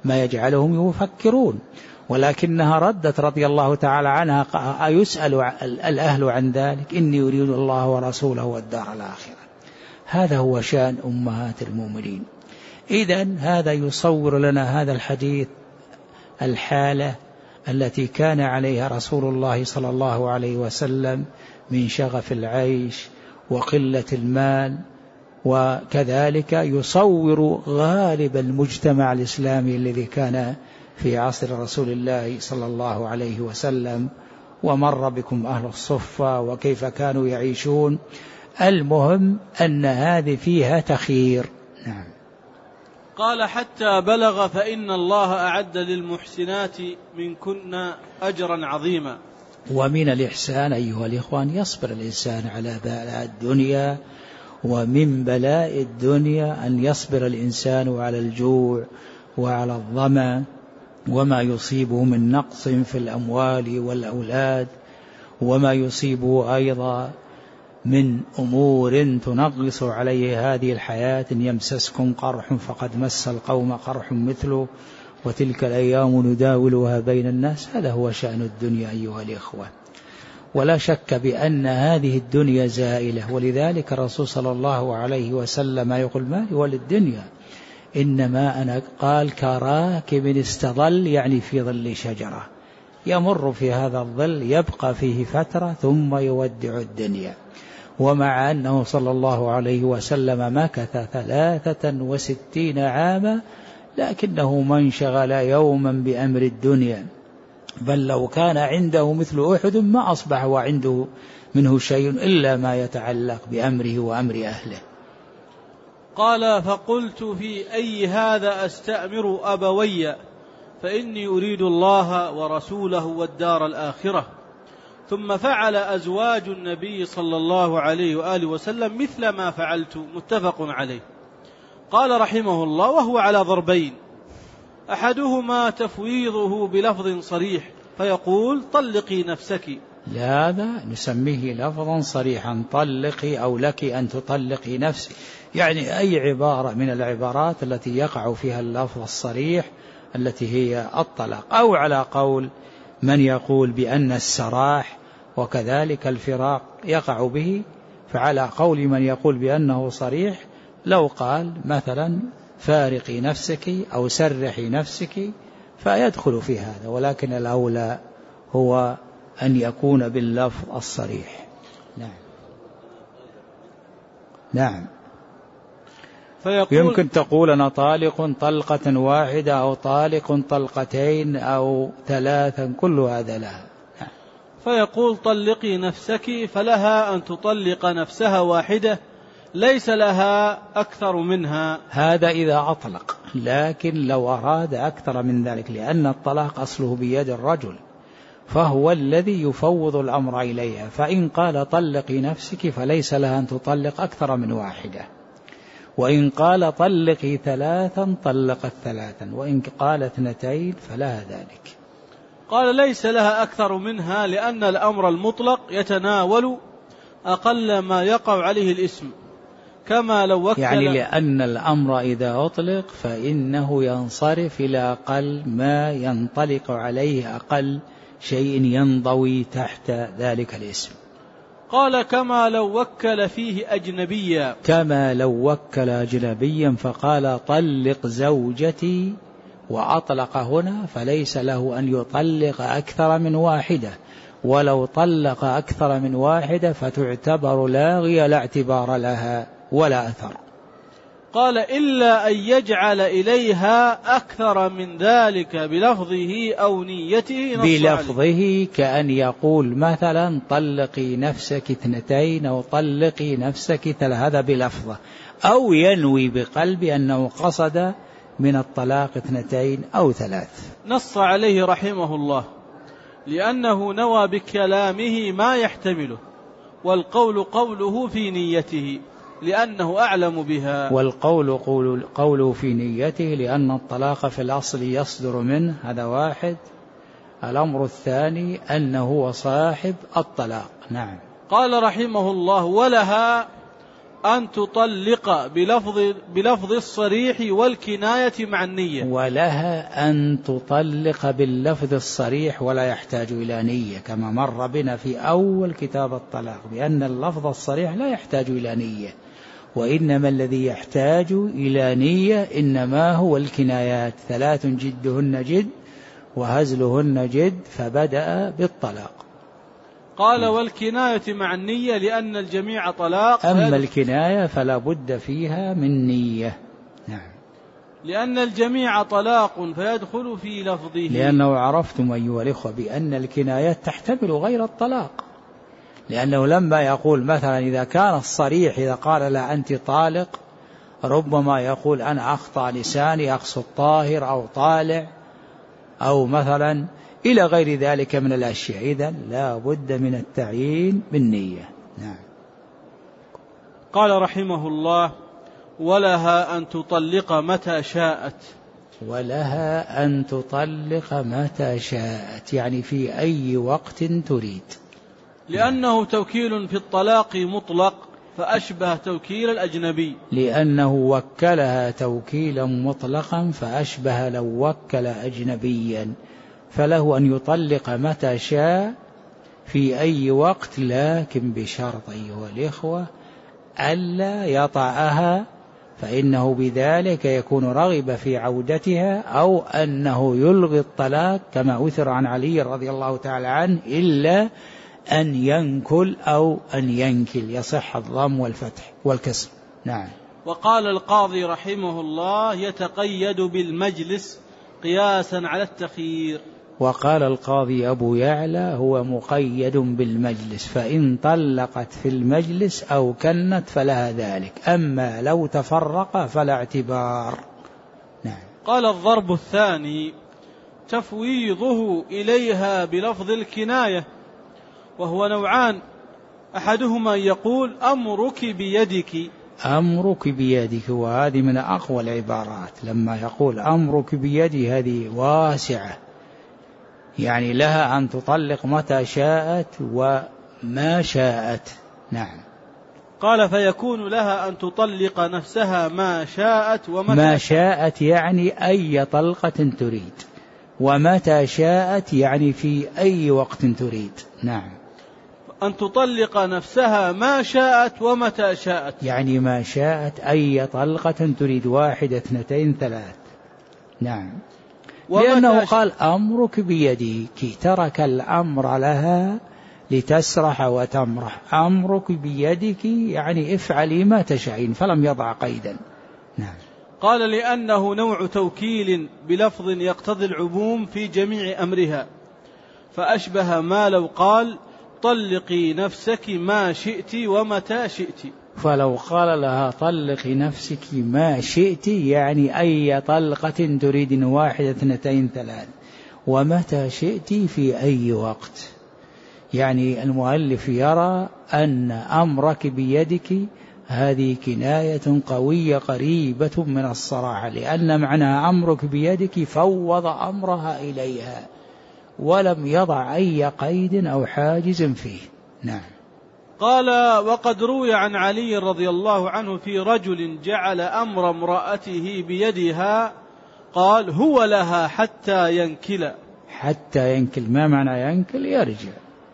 ما يجعلهم يفكرون، ولكنها ردت رضي الله تعالى عنها: أيسأل الأهل عن ذلك؟ إني أريد الله ورسوله والدار الآخرة. هذا هو شأن أمهات المؤمنين. إذن هذا يصور لنا هذا الحديث الحالة التي كان عليها رسول الله صلى الله عليه وسلم من شغف العيش وقلة المال، وكذلك يصور غالب المجتمع الإسلامي الذي كان في عصر رسول الله صلى الله عليه وسلم، ومر بكم أهل الصفة وكيف كانوا يعيشون. المهم أن هذه فيها تخيير. نعم. قال: حتى بلغ: فإن الله أعد للمحسنات منكن أجرا عظيما. ومن الإحسان أيها الإخوان يصبر الإنسان على بلاء الدنيا، ومن بلاء الدنيا أن يصبر الإنسان على الجوع وعلى الظمأ وما يصيبه من نقص في الأموال والأولاد، وما يصيبه أيضا من أمور تنغص عليه هذه الحياة. إن يمسسكم قرح فقد مس القوم قرح مثله وتلك الأيام نداولها بين الناس. هذا هو شأن الدنيا أيها الإخوة، ولا شك بأن هذه الدنيا زائلة. ولذلك الرسول صلى الله عليه وسلم يقول: ما لي وللدنيا إنما أنا قال كراكب استظل، يعني في ظل شجرة، يمر في هذا الظل يبقى فيه فترة ثم يودع الدنيا. ومع أنه صلى الله عليه وسلم مكث 63 عاما، لكنه ما انشغل يوما بأمر الدنيا، بل لو كان عنده مثل أحد ما أصبح وعنده منه شيء إلا ما يتعلق بأمره وأمر أهله. قال: فقلت: في أي هذا أستأمر أبوي؟ فإني أريد الله ورسوله والدار الآخرة. ثم فعل أزواج النبي صلى الله عليه وآله وسلم مثل ما فعلت. متفق عليه. قال رحمه الله: وهو على ضربين: أحدهما تفويضه بلفظ صريح فيقول: طلقي نفسك. هذا نسميه لفظا صريحا: طلقي، أو لك أن تطلقي نفسك، يعني أي عبارة من العبارات التي يقع فيها اللفظ الصريح التي هي الطلاق. أو على قول من يقول بأن السراح وكذلك الفراق يقع به، فعلى قول من يقول بأنه صريح لو قال مثلا: فارقي نفسك أو سرحي نفسك، فيدخل في هذا، ولكن الأولى هو أن يكون باللفظ الصريح. نعم. نعم. يمكن تقول: أنا طالق طلقة واحدة، أو طالق طلقتين، أو ثلاثا، كل هذا لها. فيقول: طلقي نفسك، فلها أن تطلق نفسها واحدة ليس لها أكثر منها. هذا إذا أطلق، لكن لو أراد أكثر من ذلك، لأن الطلاق أصله بيد الرجل، فهو الذي يفوض الأمر إليها. فإن قال: طلقي نفسك، فليس لها أن تطلق أكثر من واحدة، وإن قال: طلقي ثلاثا، طلقت ثلاثا، وإن قال 2 فلها ذلك. قال: ليس لها أكثر منها، لأن الأمر المطلق يتناول أقل ما يقع عليه الاسم، كما لو وكل، يعني لأن الأمر إذا أطلق فإنه ينصرف إلى أقل ما ينطلق عليه، أقل شيء ينضوي تحت ذلك الاسم. قال: كما لو وكل فيه أجنبيا. كما لو وكل أجنبيا فقال: طلق زوجتي، وأطلق هنا، فليس له أن يطلق أكثر من واحدة، ولو طلق أكثر من واحدة فتعتبر لاغية لا اعتبار لها ولا أثر. قال: إلا أن يجعل إليها أكثر من ذلك بلفظه أو نيته. بلفظه كأن يقول مثلا: طلقي نفسك 2 أو طلقي نفسك 3، هذا بلفظه، أو ينوي بقلب أنه قصد من الطلاق 2 أو 3. نص عليه رحمه الله لأنه نوى بكلامه ما يحتمله، والقول قوله في نيته لأنه أعلم بها. والقول قوله في نيته لأن الطلاق في الأصل يصدر منه، هذا واحد. الأمر الثاني أنه هو صاحب الطلاق. نعم. قال رحمه الله: ولها أن تطلق بلفظ الصريح والكناية مع النية. ولها أن تطلق باللفظ الصريح ولا يحتاج إلى نية، كما مر بنا في أول كتاب الطلاق بأن اللفظ الصريح لا يحتاج إلى نية، وإنما الذي يحتاج إلى نية إنما هو الكنايات. 3 جدهن جد وهزلهن جد، فبدأ بالطلاق. قال والكناية مع النية لأن الجميع طلاق. أما الكناية فلا بد فيها من نية. نعم. لأن الجميع طلاق فيدخل في لفظه. لأنه عرفتم أيها الإخوة بأن الكنايات تحتمل غير الطلاق، لأنه لما يقول مثلا إذا كان الصريح إذا قال لا أنت طالق ربما يقول أنا أخطأ لساني أقصد طاهر أو طالع أو مثلا إلى غير ذلك من الأشياء، إذن لا بد من التعيين بالنية. نعم. قال رحمه الله ولها أن تطلق متى شاءت. ولها أن تطلق متى شاءت يعني في أي وقت تريد، لأنه توكيل في الطلاق مطلق فأشبه توكيل الأجنبي. لأنه وكلها توكيلا مطلقا فأشبه لو وكل أجنبيا، فله أن يطلق متى شاء في أي وقت، لكن بشرط أيها الإخوة ألا يطأها، فإنه بذلك يكون رغب في عودتها، أو أنه يلغي الطلاق كما أثر عن علي رضي الله تعالى عنه، إلا أن ينكل أو أن ينكل، يصح الضم والفتح والكسر. نعم. وقال القاضي رحمه الله يتقيد بالمجلس قياسا على التخيير. وقال القاضي أبو يعلى هو مقيد بالمجلس، فإن طلقت في المجلس أو كنت فلها ذلك، أما لو تفرق فلا اعتبار. نعم. قال الضرب الثاني تفويضه إليها بلفظ الكناية، وهو نوعان، أحدهما يقول أمرك بيدك. أمرك بيدك، وهذه من أقوى العبارات، لما يقول أمرك بيدي هذه واسعة، يعني لها أن تطلق متى شاءت وما شاءت. نعم. قال فيكون لها أن تطلق نفسها ما شاءت ومتى ما شاءت يعني أي طلقة تريد، ومتى شاءت يعني في أي وقت تريد. نعم. أن تطلق نفسها ما شاءت ومتى شاءت يعني ما شاءت أي طلقة تريد، 1 2 3. نعم. لأنه قال أمرك بيدك، ترك الأمر لها لتسرح وتمرح، أمرك بيدك يعني افعلي ما تشاءين، فلم يضع قيدا. نعم. قال لأنه نوع توكيل بلفظ يقتضي العموم في جميع أمرها، فأشبه ما لو قال طلقي نفسك ما شئت ومتى شئت. فلو قال لها طلقي نفسك ما شئت يعني أي طلقة تريد، 1 2 3، ومتى شئت في أي وقت. يعني المؤلف يرى أن أمرك بيدك هذه كناية قوية قريبة من الصراحة، لأن معنى أمرك بيدك فوض أمرها إليها ولم يضع أي قيد أو حاجز فيه. نعم. قال وقد روي عن علي رضي الله عنه في رجل جعل أمر امرأته بيدها قال هو لها حتى ينكل. حتى ينكل ما معنى ينكل؟ يرجع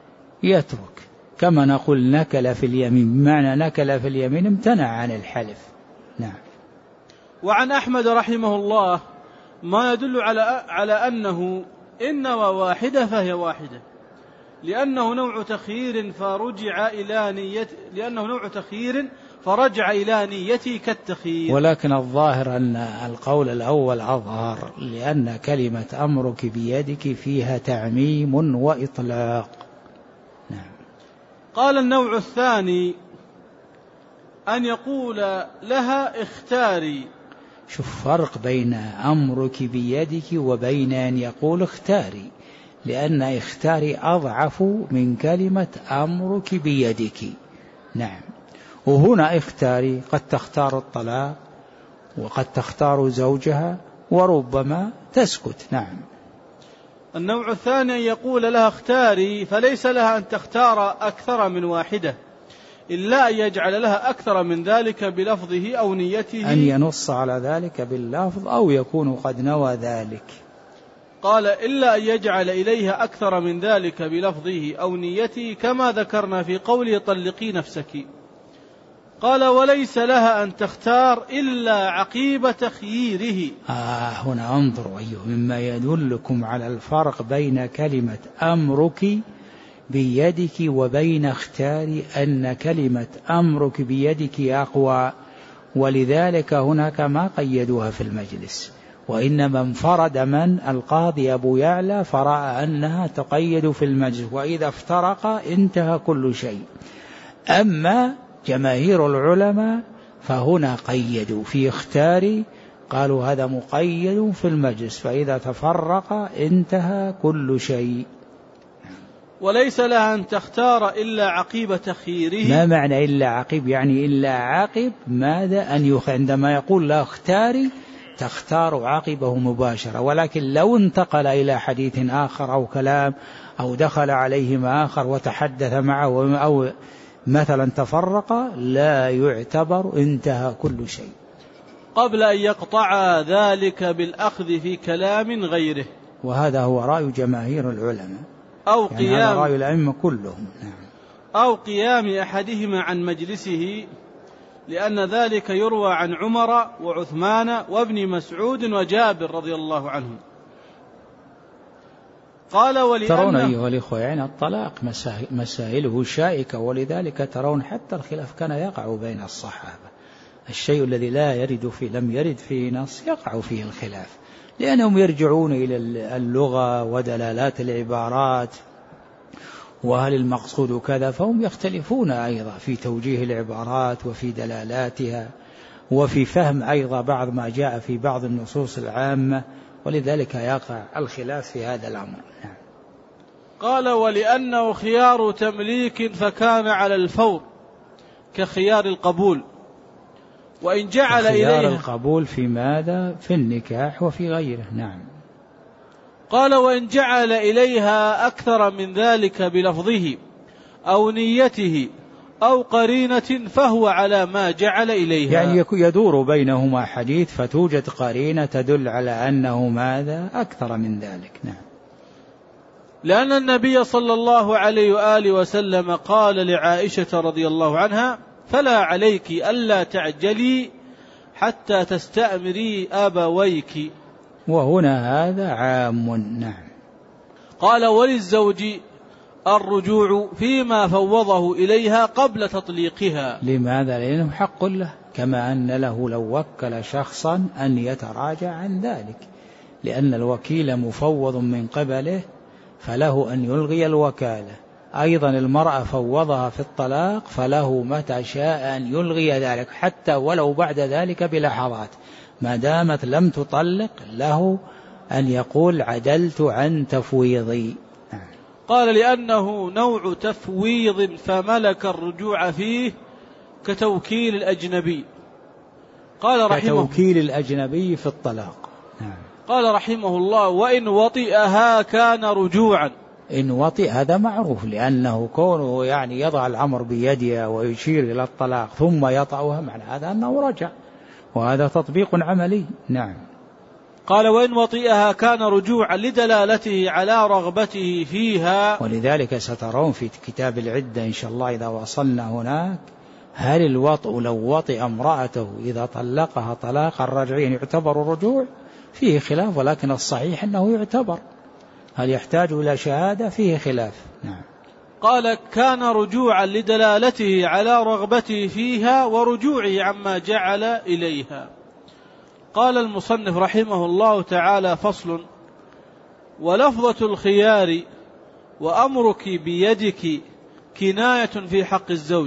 يترك، كما نقول نكل في اليمين، بمعنى نكل في اليمين امتنع عن الحلف. نعم. وعن أحمد رحمه الله ما يدل على أنه إن واحدة فهي واحدة، لأنه نوع تخيير فرجع إلى نيتي كالتخيير. ولكن الظاهر أن القول الأول أظهر، لأن كلمة أمرك بيدك فيها تعميم وإطلاق. نعم. قال النوع الثاني أن يقول لها اختاري. شوف فرق بين أمرك بيدك وبين أن يقول اختاري، لأن اختاري أضعف من كلمة أمرك بيدك. نعم. وهنا اختاري قد تختار الطلاق وقد تختار زوجها وربما تسكت. نعم. النوع الثاني أن يقول لها اختاري، فليس لها أن تختار أكثر من واحدة، إلا أن يجعل لها أكثر من ذلك بلفظه أو نيته، أن ينص على ذلك باللفظ أو يكون قد نوى ذلك. قال إلا أن يجعل إليها أكثر من ذلك بلفظه أو نيته كما ذكرنا في قوله طلقي نفسك. قال وليس لها أن تختار إلا عقيب تخييره. هنا انظروا أيها مما يدلكم على الفرق بين كلمة أمرك بيدك وبين اختاري، أن كلمة أمرك بيدك أقوى، ولذلك هناك ما قيدوها في المجلس، وإنما انفرد من القاضي أبو يعلى فرأى أنها تقيد في المجلس، وإذا افترق انتهى كل شيء. أما جماهير العلماء فهنا قيدوا في اختاري، قالوا هذا مقيد في المجلس، فإذا تفرق انتهى كل شيء. وليس لها أن تختار إلا عقيب تخييره. ما معنى إلا عقيب؟ يعني إلا عقب ماذا؟ أن عندما يقول لا اختاري تختار عقبه مباشرة، ولكن لو انتقل إلى حديث آخر أو كلام أو دخل عليهما آخر وتحدث معه أو مثلا تفرق لا يعتبر، انتهى كل شيء. قبل أن يقطع ذلك بالأخذ في كلام غيره، وهذا هو رأي جماهير العلماء أو يعني قيام هذا رأي الأئمة كلهم. أو قيام أحدهما عن مجلسه، لأن ذلك يروى عن عمر وعثمان وابن مسعود وجابر رضي الله عنهم. قال ترون أيها الإخوة يعني الطلاق مسائله شائكة، ولذلك ترون حتى الخلاف كان يقع بين الصحابة. الشيء الذي لم يرد فيه نص يقع فيه الخلاف، لأنهم يرجعون إلى اللغة ودلالات العبارات وهل المقصود كذا، فهم يختلفون أيضا في توجيه العبارات وفي دلالاتها وفي فهم أيضا بعض ما جاء في بعض النصوص العامة، ولذلك يقع الخلاف في هذا الأمر. قال ولأنه خيار تمليك فكان على الفور كخيار القبول، وإن جعل خيار القبول في ماذا؟ في النكاح وفي غيره. نعم. قال وإن جعل إليها أكثر من ذلك بلفظه أو نيته أو قرينة فهو على ما جعل إليها، يعني يدور بينهما حديث فتوجد قرينة تدل على أنه ماذا؟ أكثر من ذلك. نعم. لأن النبي صلى الله عليه وآله وسلم قال لعائشة رضي الله عنها فلا عليك ألا تعجلي حتى تستأمري أبويك، وهنا هذا عام. نعم. قال وللزوج الرجوع فيما فوضه إليها قبل تطليقها. لماذا؟ لأنه حق له، كما أن له لو وكل شخصا أن يتراجع عن ذلك، لأن الوكيل مفوض من قبله فله أن يلغي الوكالة. أيضا المرأة فوضها في الطلاق فله متى شاء أن يلغي ذلك حتى ولو بعد ذلك بلحظات، ما دامت لم تطلق له أن يقول عدلت عن تفويضي. قال لأنه نوع تفويض فملك الرجوع فيه كتوكيل الأجنبي. قال رحمه كتوكيل الأجنبي في الطلاق. قال رحمه الله وإن وطئها كان رجوعا. إن وطئ هذا معروف، لأنه كونه يعني يضع الأمر بيدها ويشير إلى الطلاق ثم يطأها معنى هذا أنه رجع، وهذا تطبيق عملي. نعم. قال وإن وطئها كان رجوعا لدلالته على رغبته فيها. ولذلك سترون في كتاب العدة إن شاء الله إذا وصلنا هناك هل الوطء لو وطئ امرأته إذا طلقها طلاقا رجعيا يعتبر رجوع؟ فيه خلاف، ولكن الصحيح أنه يعتبر. هل يحتاج إلى شهادة؟ فيه خلاف. نعم. قال كان رجوعا لدلالته على رغبته فيها ورجوعه عما جعل إليها. قال المصنف رحمه الله تعالى فصل ولفظة الخيار وأمرك بيدك كناية في حق الزوج،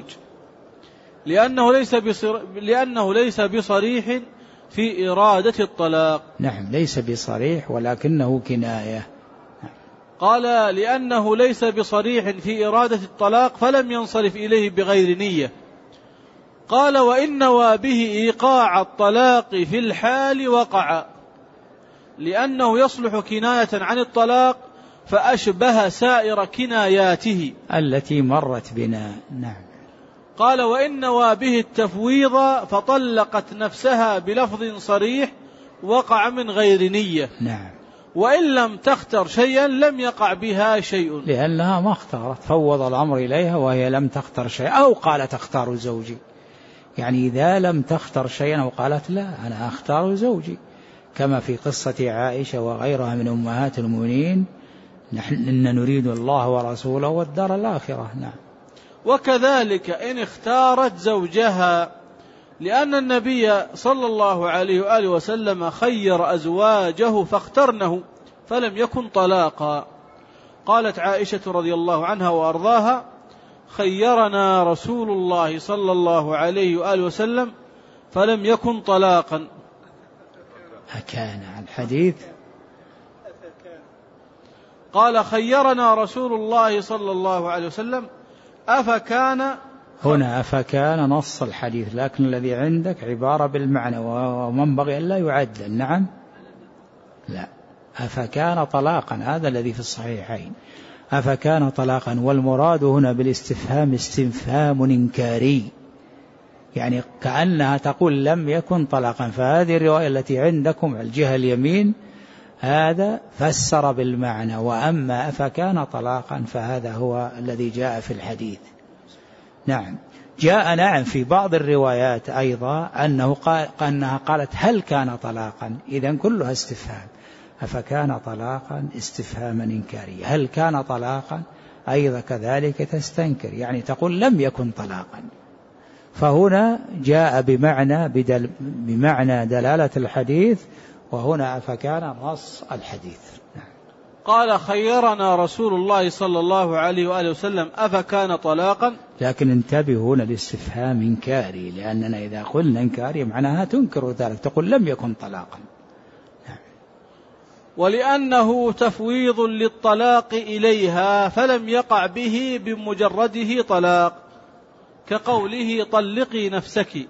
لأنه ليس بصريح في إرادة الطلاق. نعم ليس بصريح ولكنه كناية. قال لأنه ليس بصريح في إرادة الطلاق فلم ينصرف إليه بغير نية. قال وإن نوى به إيقاع الطلاق في الحال وقع، لأنه يصلح كناية عن الطلاق فأشبه سائر كناياته التي مرت بنا. نعم. قال وإن نوى به التفويض فطلقت نفسها بلفظ صريح وقع من غير نية. نعم. وإن لم تختر شيئا لم يقع بها شيء، لأنها ما اختارت، فوض الأمر إليها وهي لم تختر شيئا، أو قالت اختار زوجي. يعني إذا لم تختر شيئا أو قالت لا أنا أختار زوجي، كما في قصة عائشة وغيرها من أمهات المؤمنين، نحن إن نريد الله ورسوله والدار الآخرة. نعم. وكذلك إن اختارت زوجها، لأن النبي صلى الله عليه وآله وسلم خير أزواجه فاخترنه فلم يكن طلاقا. قالت عائشة رضي الله عنها وأرضاها: خيرنا رسول الله صلى الله عليه وآله وسلم فلم يكن طلاقا. أكان الحديث قال: خيرنا رسول الله صلى الله عليه وسلم أفكان. هنا أفكان نص الحديث، لكن الذي عندك عبارة بالمعنى ومنبغي أن لا يعدل. نعم. لا، أفكان طلاقا، هذا الذي في الصحيحين، أفكان طلاقا. والمراد هنا بالاستفهام استفهام إنكاري، يعني كأنها تقول لم يكن طلاقا. فهذه الرواية التي عندكم الجهة اليمين هذا فسر بالمعنى، وأما أفكان طلاقا فهذا هو الذي جاء في الحديث. نعم. جاء نعم في بعض الروايات أيضا أنها قالت هل كان طلاقا، إذن كلها استفهام. أفكان طلاقا استفهاما إنكاري، هل كان طلاقا أيضا كذلك تستنكر، يعني تقول لم يكن طلاقا. فهنا جاء بمعنى دلالة الحديث، وهنا أفكان نص الحديث. قال: خيرنا رسول الله صلى الله عليه وآله وسلم أفكان طلاقا. لكن انتبهوا هنا الاستفهام إنكاري، لأننا إذا قلنا إنكاري معناها تنكر ذلك، تقول لم يكن طلاقا. ولأنه تفويض للطلاق إليها فلم يقع به بمجرده طلاق، كقوله: طلقي نفسك.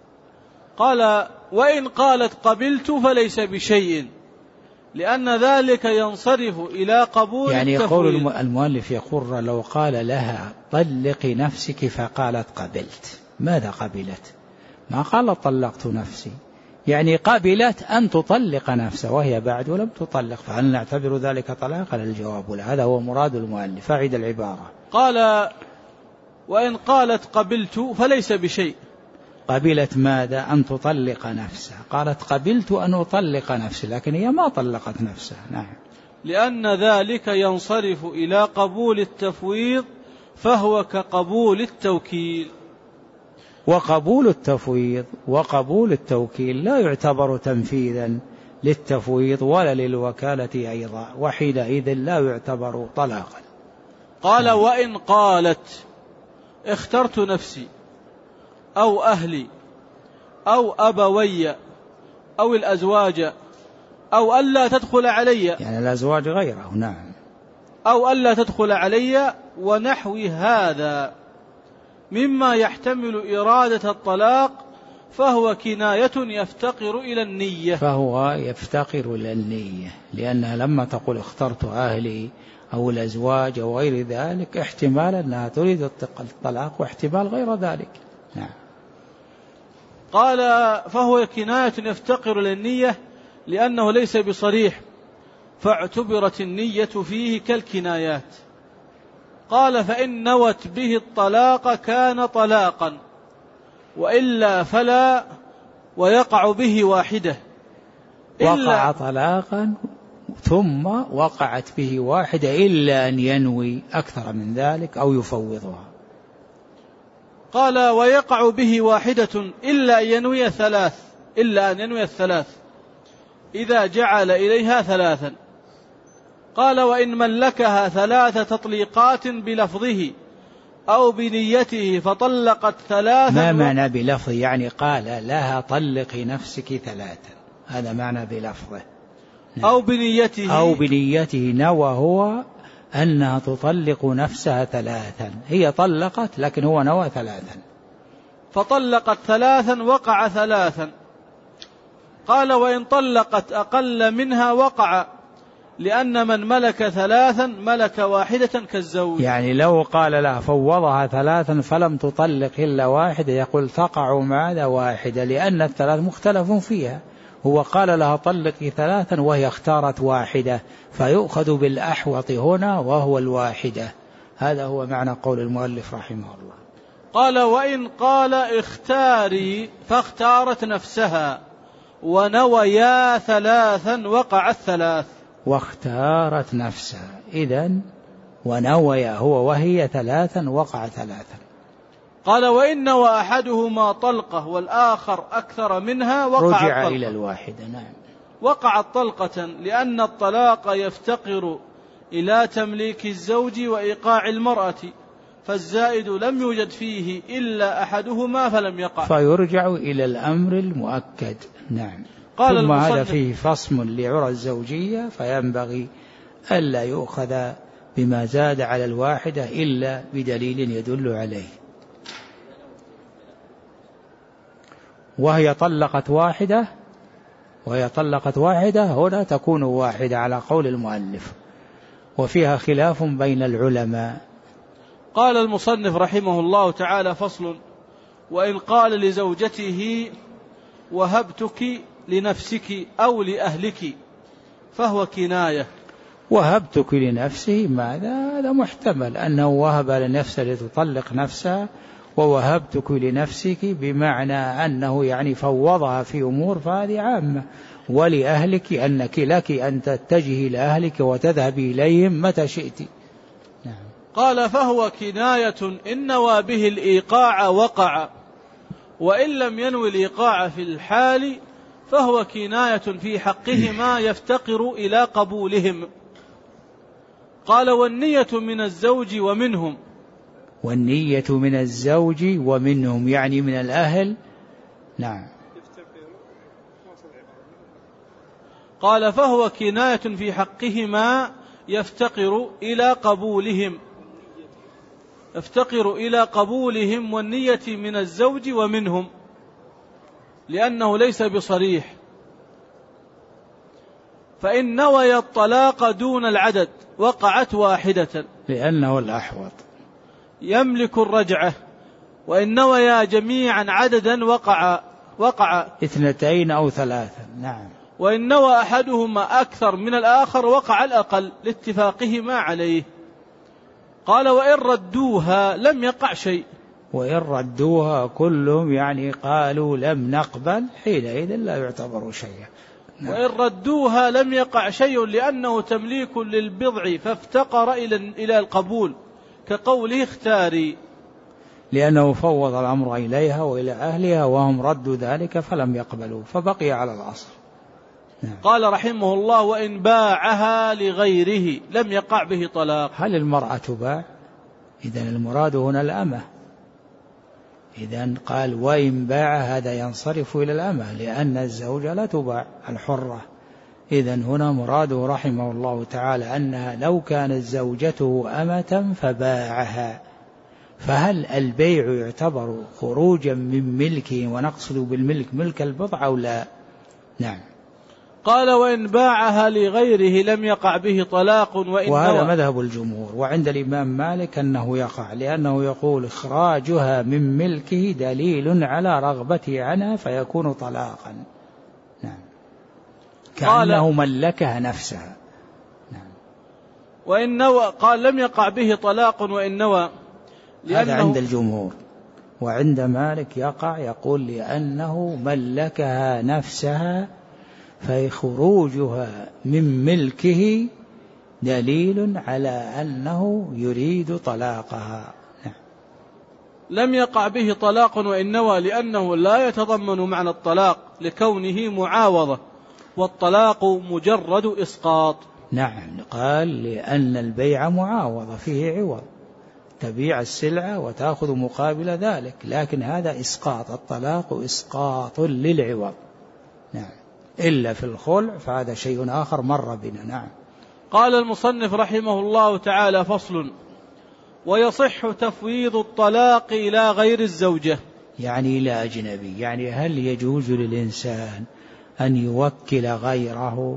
قال: وإن قالت قبلت فليس بشيء، لأن ذلك ينصرف إلى قبول يعني التفويض. يقول المؤلف يقول لو قال لها طلقي نفسك فقالت قبلت، ماذا قبلت؟ ما قال طلقت نفسي، يعني قبلت أن تطلق نفسها وهي بعد ولم تطلق، فهل نعتبر ذلك طلاقا؟ الجواب لا، هذا هو مراد المؤلف. فاعد العبارة. قال: وإن قالت قبلت فليس بشيء. قبلت ماذا؟ أن تطلق نفسها. قالت قبلت أن أطلق نفسي، لكن هي ما طلقت نفسها. نعم. لأن ذلك ينصرف إلى قبول التفويض، فهو كقبول التوكيل. وقبول التفويض وقبول التوكيل لا يعتبر تنفيذا للتفويض ولا للوكالة أيضا، وحينئذ لا يعتبر طلاقا. قال: وإن قالت اخترت نفسي أو أهلي أو أبوي أو الأزواج أو ألا تدخل علي، يعني الأزواج غيره. نعم. أو ألا تدخل علي ونحو هذا مما يحتمل إرادة الطلاق، فهو كناية يفتقر إلى النية. فهو يفتقر إلى النية، لأنها لما تقول اخترت أهلي أو الأزواج أو غير ذلك احتمال أنها تريد الطلاق، واحتمال غير ذلك. نعم. قال: فهو كناية يفتقر إلى النية لأنه ليس بصريح، فاعتبرت النية فيه كالكنايات. قال: فإن نوت به الطلاق كان طلاقا، وإلا فلا، ويقع به واحدة. وقع طلاقا ثم وقعت به واحدة إلا أن ينوي أكثر من ذلك أو يفوضها. قال: ويقع به واحدة إلا أن ينوي الثلاث إذا جعل إليها ثلاثا. قال: وإن ملكها 3 تطليقات بلفظه أو بنيته فطلقت 3. ما معنى بلفظه؟ يعني قال لها طلقي نفسك 3، هذا معنى بلفظه. أو بنيته نوى هو أنها تطلق نفسها 3، هي طلقت لكن هو نوى 3. فطلقت 3 وقع 3. قال: وإن طلقت أقل منها وقع، لأن من ملك ثلاثا ملك واحدة كالزوج. يعني لو قال لها فوضها ثلاثا فلم تطلق إلا واحدة يقول تقع ماذا واحدة، لأن الثلاث مختلف فيها. هو قال لها طلقي ثلاثا وهي اختارت واحدة، فيؤخذ بالأحوط هنا وهو الواحدة. هذا هو معنى قول المؤلف رحمه الله. قال وإن قال اختاري فاختارت نفسها ونويا ثلاثا وقع الثلاث. واختارت نفسها، إذن ونويا هو وهي ثلاثا وقع ثلاثا. قال وإن وأحدهما طلقة والآخر أكثر منها وقع رجع إلى الواحدة. نعم. وقعت طلقة لأن الطلاق يفتقر إلى تمليك الزوج وإيقاع المرأة، فالزائد لم يوجد فيه إلا أحدهما فلم يقع، فيرجع إلى الأمر المؤكد. نعم. ثم هذا فيه فصم لعرى الزوجية، فينبغي ألا يؤخذ بما زاد على الواحدة إلا بدليل يدل عليه. وهي طلقت واحدة هنا تكون واحدة على قول المؤلف، وفيها خلاف بين العلماء. قال المصنف رحمه الله تعالى فصل: وإن قال لزوجته وهبتك لنفسك أو لأهلك فهو كناية. وهبتك لنفسه ماذا؟ هذا محتمل أنه وهب لنفسه لتطلق نفسها، ووهبتك لنفسك بمعنى أنه يعني فوضها في أمور، فهذه عامة. ولأهلك أنك لك أن تتجهي لأهلك وتذهبي إليهم متى شئت. نعم. قال فهو كناية إن نوى به الإيقاع وقع، وإن لم ينوي الإيقاع في الحال فهو كناية في حقهما يفتقر إلى قبولهم. قال والنية من الزوج ومنهم. والنية من الزوج ومنهم يعني من الأهل. نعم. قال فهو كناية في حقهما يفتقر إلى قبولهم والنية من الزوج ومنهم، لأنه ليس بصريح. فإن نوي الطلاق دون العدد وقعت واحدة لأنه الأحوط، يملك الرجعة. وإن نويا جميعا عددا وقع 2 أو 3. نعم. وإن نوى أحدهما أكثر من الآخر وقع الأقل لاتفاقهما عليه. قال وإن ردوها لم يقع شيء. وإن ردوها كلهم يعني قالوا لم نقبل، حينئذ لا يعتبر شيئا. وإن ردوها لم يقع شيء لأنه تمليك للبضع فافتقر إلى القبول، كقوله اختاري، لأنه فوض الأمر إليها وإلى أهلها وهم ردوا ذلك فلم يقبلوا، فبقي على الأصل. نعم. قال رحمه الله وإن باعها لغيره لم يقع به طلاق. هل المرأة تباع؟ إذن المراد هنا الأمة. إذن قال وإن باع هذا ينصرف إلى الأمة، لأن الزوجة لا تباع الحرة. إذن هنا مراده رحمه الله تعالى أنها لو كانت زوجته أمة فباعها، فهل البيع يعتبر خروجا من ملكه ونقصد بالملك ملك البضع أو لا؟ نعم. قال وإن باعها لغيره لم يقع به طلاق. وهذا مذهب الجمهور، وعند الإمام مالك أنه يقع، لأنه يقول إخراجها من ملكه دليل على رغبته عنها فيكون طلاقا. نعم. كأنه ملكها نفسها. نعم. وإن نوى قال لم يقع به طلاق وإن نوى، هذا عند الجمهور. وعند مالك يقع، يقول لأنه ملكها نفسها فخروجها من ملكه دليل على أنه يريد طلاقها. نعم. لم يقع به طلاق وإن نوى لأنه لا يتضمن معنى الطلاق لكونه معاوضة، والطلاق مجرد إسقاط. نعم. قال لأن البيع معاوضة فيه عوض، تبيع السلعة وتأخذ مقابل ذلك، لكن هذا إسقاط، الطلاق إسقاط للعوض. نعم. إلا في الخلع فهذا شيء آخر مر بنا. نعم. قال المصنف رحمه الله تعالى فصل: ويصح تفويض الطلاق إلى غير الزوجة، يعني إلى أجنبي. يعني هل يجوز للإنسان أن يوكل غيره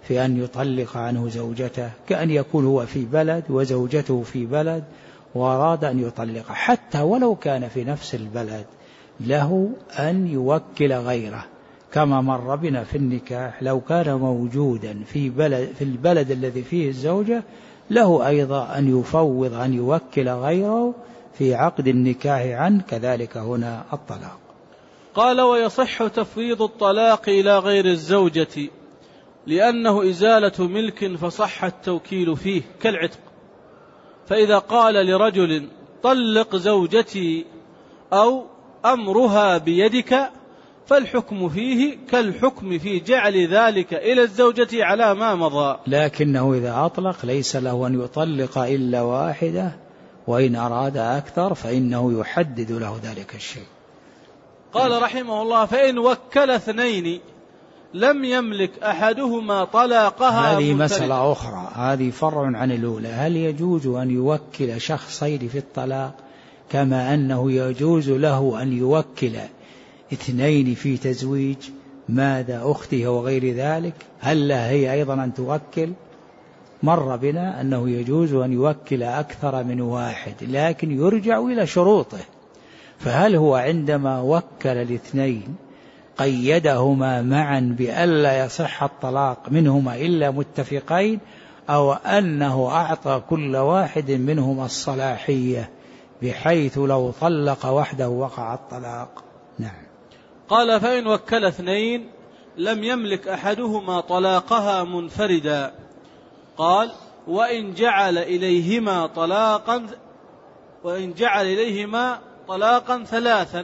في أن يطلق عنه زوجته، كأن يكون هو في بلد وزوجته في بلد وأراد أن يطلقها، حتى ولو كان في نفس البلد له أن يوكل غيره، كما مر بنا في النكاح، لو كان موجودا في البلد الذي فيه الزوجة له أيضا أن يفوض أن يوكل غيره في عقد النكاح عنه، كذلك هنا الطلاق. قال: ويصح تفويض الطلاق إلى غير الزوجة لأنه إزالة ملك فصح التوكيل فيه كالعتق، فإذا قال لرجل طلق زوجتي أو أمرها بيدك فالحكم فيه كالحكم في جعل ذلك إلى الزوجة على ما مضى، لكنه إذا أطلق ليس له أن يطلق إلا واحدة، وإن أراد أكثر فإنه يحدد له ذلك الشيء. قال رحمه الله: فإن وكل اثنين لم يملك أحدهما طلاقها. هذه مسألة أخرى، هذه فرع عن الأولى. هل يجوز أن يوكل شخصين في الطلاق كما أنه يجوز له أن يوكل اثنين في تزويج؟ ماذا أخته وغير ذلك، هل لها هي أيضا أن توكل؟ مر بنا أنه يجوز أن يوكل أكثر من واحد، لكن يرجع إلى شروطه. فهل هو عندما وكل الاثنين قيدهما معا بألا يصح الطلاق منهما إلا متفقين، أو أنه أعطى كل واحد منهما الصلاحية بحيث لو طلق وحده وقع الطلاق؟ نعم. قال: فإن وكل اثنين لم يملك أحدهما طلاقها منفردا، قال: وإن جعل إليهما طلاقا ثلاثا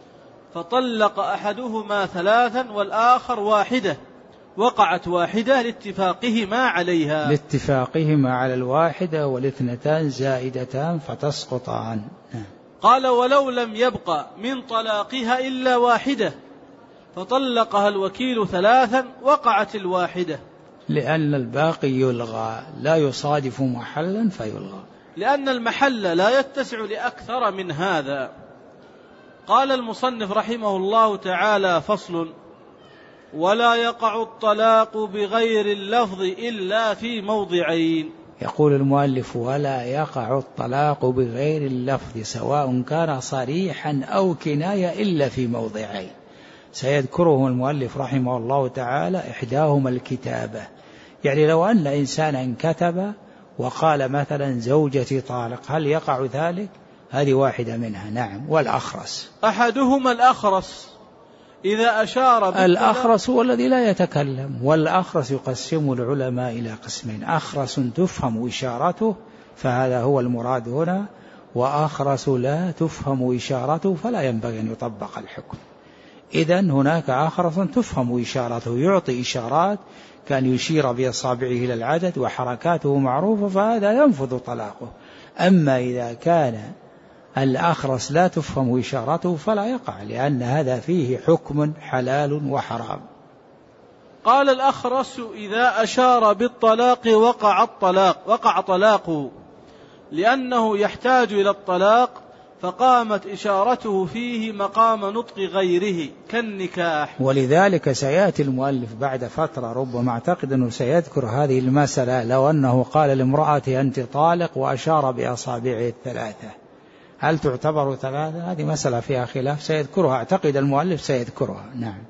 فطلق أحدهما ثلاثا والآخر واحدة، وقعت واحدة لاتفاقهما عليها. لاتفاقهما على الواحدة، والاثنتان زائدتان فتسقطان. قال: ولو لم يبق من طلاقها إلا واحدة فطلقها الوكيل ثلاثا وقعت الواحدة، لأن الباقي يلغى، لا يصادف محلا فيلغى، لأن المحل لا يتسع لأكثر من هذا. قال المصنف رحمه الله تعالى: فصل: ولا يقع الطلاق بغير اللفظ إلا في موضعين. يقول المؤلف: ولا يقع الطلاق بغير اللفظ سواء كان صريحا أو كناية إلا في موضعين. سيذكره المؤلف رحمه الله تعالى، إحداهما الكتابة، يعني لو أن إنسانا كتب وقال مثلا زوجتي طالق، هل يقع ذلك؟ هذه واحدة منها. نعم. والأخرس، أحدهما الأخرس إذا أشار الأخرس هو الذي لا يتكلم، والأخرس يقسم العلماء إلى قسمين: أخرس تفهم إشارته فهذا هو المراد هنا، وأخرس لا تفهم إشارته فلا ينبغي أن يطبق الحكم. إذن هناك أخرس تفهم إشارته، يعطي إشارات كان يشير بأصابعه إلى العدد وحركاته معروفة، فهذا ينفذ طلاقه. أما إذا كان الأخرس لا تفهم إشارته فلا يقع، لأن هذا فيه حكم حلال وحرام. قال: الأخرس إذا أشار بالطلاق وقع طلاقه لأنه يحتاج إلى الطلاق، فقامت إشارته فيه مقام نطق غيره كالنكاح. ولذلك سيأتي المؤلف بعد فترة، ربما أعتقد أنه سيذكر هذه المسألة، لو أنه قال لامرأته أنت طالق وأشار بأصابعه الثلاثة، هل تعتبر ثلاثة؟ هذه مسألة فيها خلاف سيذكرها، أعتقد المؤلف سيذكرها. نعم.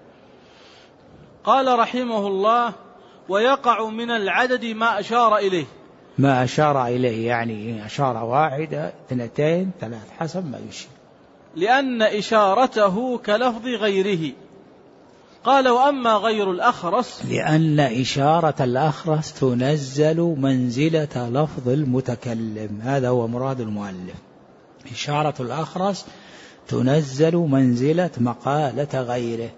قال رحمه الله: ويقع من العدد ما أشار إليه. ما أشار إليه يعني أشار واحدة، اثنتين، ثلاث، حسب ما يشير، لأن إشارته كلفظ غيره. قال: وأما غير الأخرس، لأن إشارة الأخرس تنزل منزلة لفظ المتكلم، هذا هو مراد المؤلف. إشارة الأخرس تنزل منزلة مقالة غيره.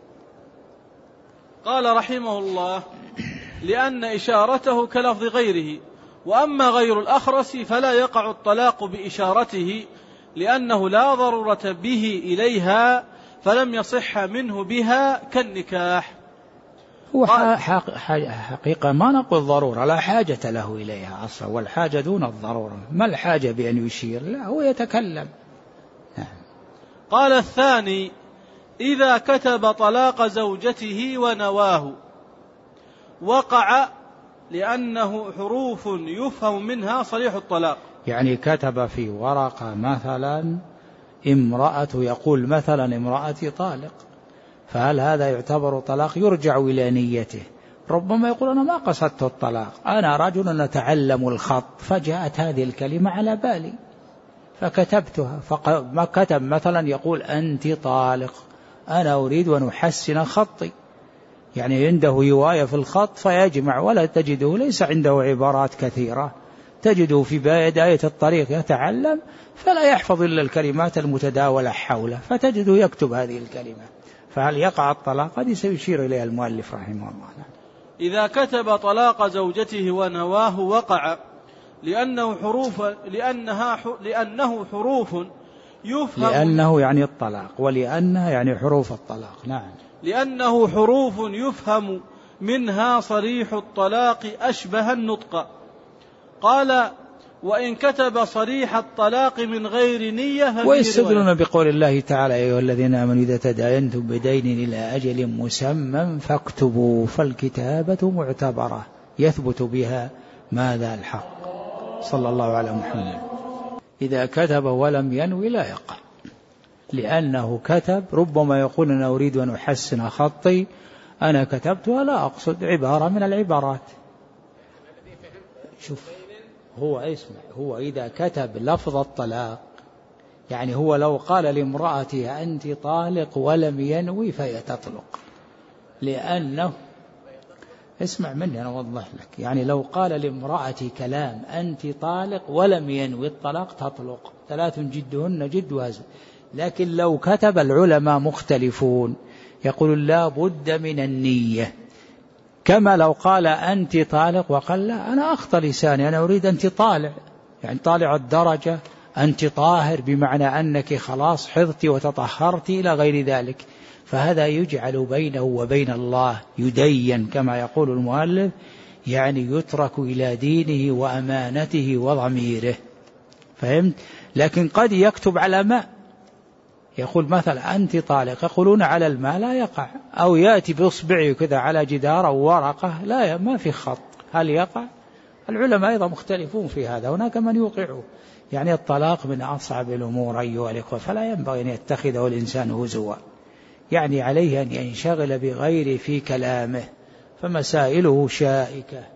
قال رحمه الله: لأن إشارته كلفظ غيره. وأما غير الأخرس فلا يقع الطلاق بإشارته، لأنه لا ضرورة به إليها فلم يصح منه بها كالنكاح. هو حقيقة ما نقول ضرورة، لا حاجة له إليها أصلا، والحاجة دون الضرورة. ما الحاجة بأن يشير؟ لا، هو يتكلم. نعم. قال: الثاني: إذا كتب طلاق زوجته ونواه وقع لأنه حروف يفهم منها صريح الطلاق. يعني كتب في ورقة مثلا امرأة، يقول مثلا امرأتي طالق، فهل هذا يعتبر طلاق؟ يرجع إلى نيته. ربما يقول أنا ما قصدت الطلاق، أنا رجل أتعلم الخط فجاءت هذه الكلمة على بالي فكتبتها. فما كتب مثلا يقول أنت طالق، أنا أريد أن أحسن خطي، يعني عنده هواية في الخط فيجمع، ولا تجده ليس عنده عبارات كثيرة، تجده في بداية الطريق يتعلم فلا يحفظ إلا الكلمات المتداولة حوله، فتجده يكتب هذه الكلمة. فهل يقع الطلاق؟ هذه سيشير إليه المؤلف رحمه الله. إذا كتب طلاق زوجته ونواه وقع لأنه حروف يفهم، لأنه يعني الطلاق، ولأنها يعني حروف الطلاق. نعم. لأنه حروف يفهم منها صريح الطلاق أشبه النطق. قال وإن كتب صريح الطلاق من غير نية. ويستدلون بقول الله تعالى يا أيها الذين آمنوا إذا تداينتم بدين إلى أجل مسمى فاكتبوا، فالكتابة معتبرة يثبت بها ماذا؟ الحق. صلى الله على محمد. إذا كتب ولم ينوي لا يقع، لأنه كتب ربما يقول أنا أريد أن أحسن خطي، أنا كتبت ولا أقصد عبارة من العبارات. شوف هو إذا كتب لفظ الطلاق، يعني هو لو قال لامرأته أنت طالق ولم ينوي فهي تطلق، لأنه اسمع مني أنا أوضح لك، يعني لو قال لامرأتي كلام أنت طالق ولم ينوي الطلاق تطلق، 3 جدهن جد وهزل. لكن لو كتب، العلماء مختلفون يقول لا بد من النية، كما لو قال أنت طالق وقال لا أنا أخطأ لساني أنا أريد أنت طالع، يعني طالع الدرجة، أنت طاهر بمعنى أنك خلاص حضت وتطهرت إلى غير ذلك، فهذا يجعل بينه وبين الله يدين كما يقول المؤلف، يعني يترك إلى دينه وأمانته وضميره. فهمت؟ لكن قد يكتب على ماء، يقول مثلا أنت طالق، يقولون على الماء لا يقع، أو يأتي بإصبعه كذا على جدار أو ورقة لا ما في خط، هل يقع؟ العلماء أيضا مختلفون في هذا، هناك من يوقعه. يعني الطلاق من أصعب الأمور أيها الإخوة، فلا ينبغي أن يتخذه الإنسان هزوا، يعني عليه أن ينشغل بغيره في كلامه، فمسائله شائكة.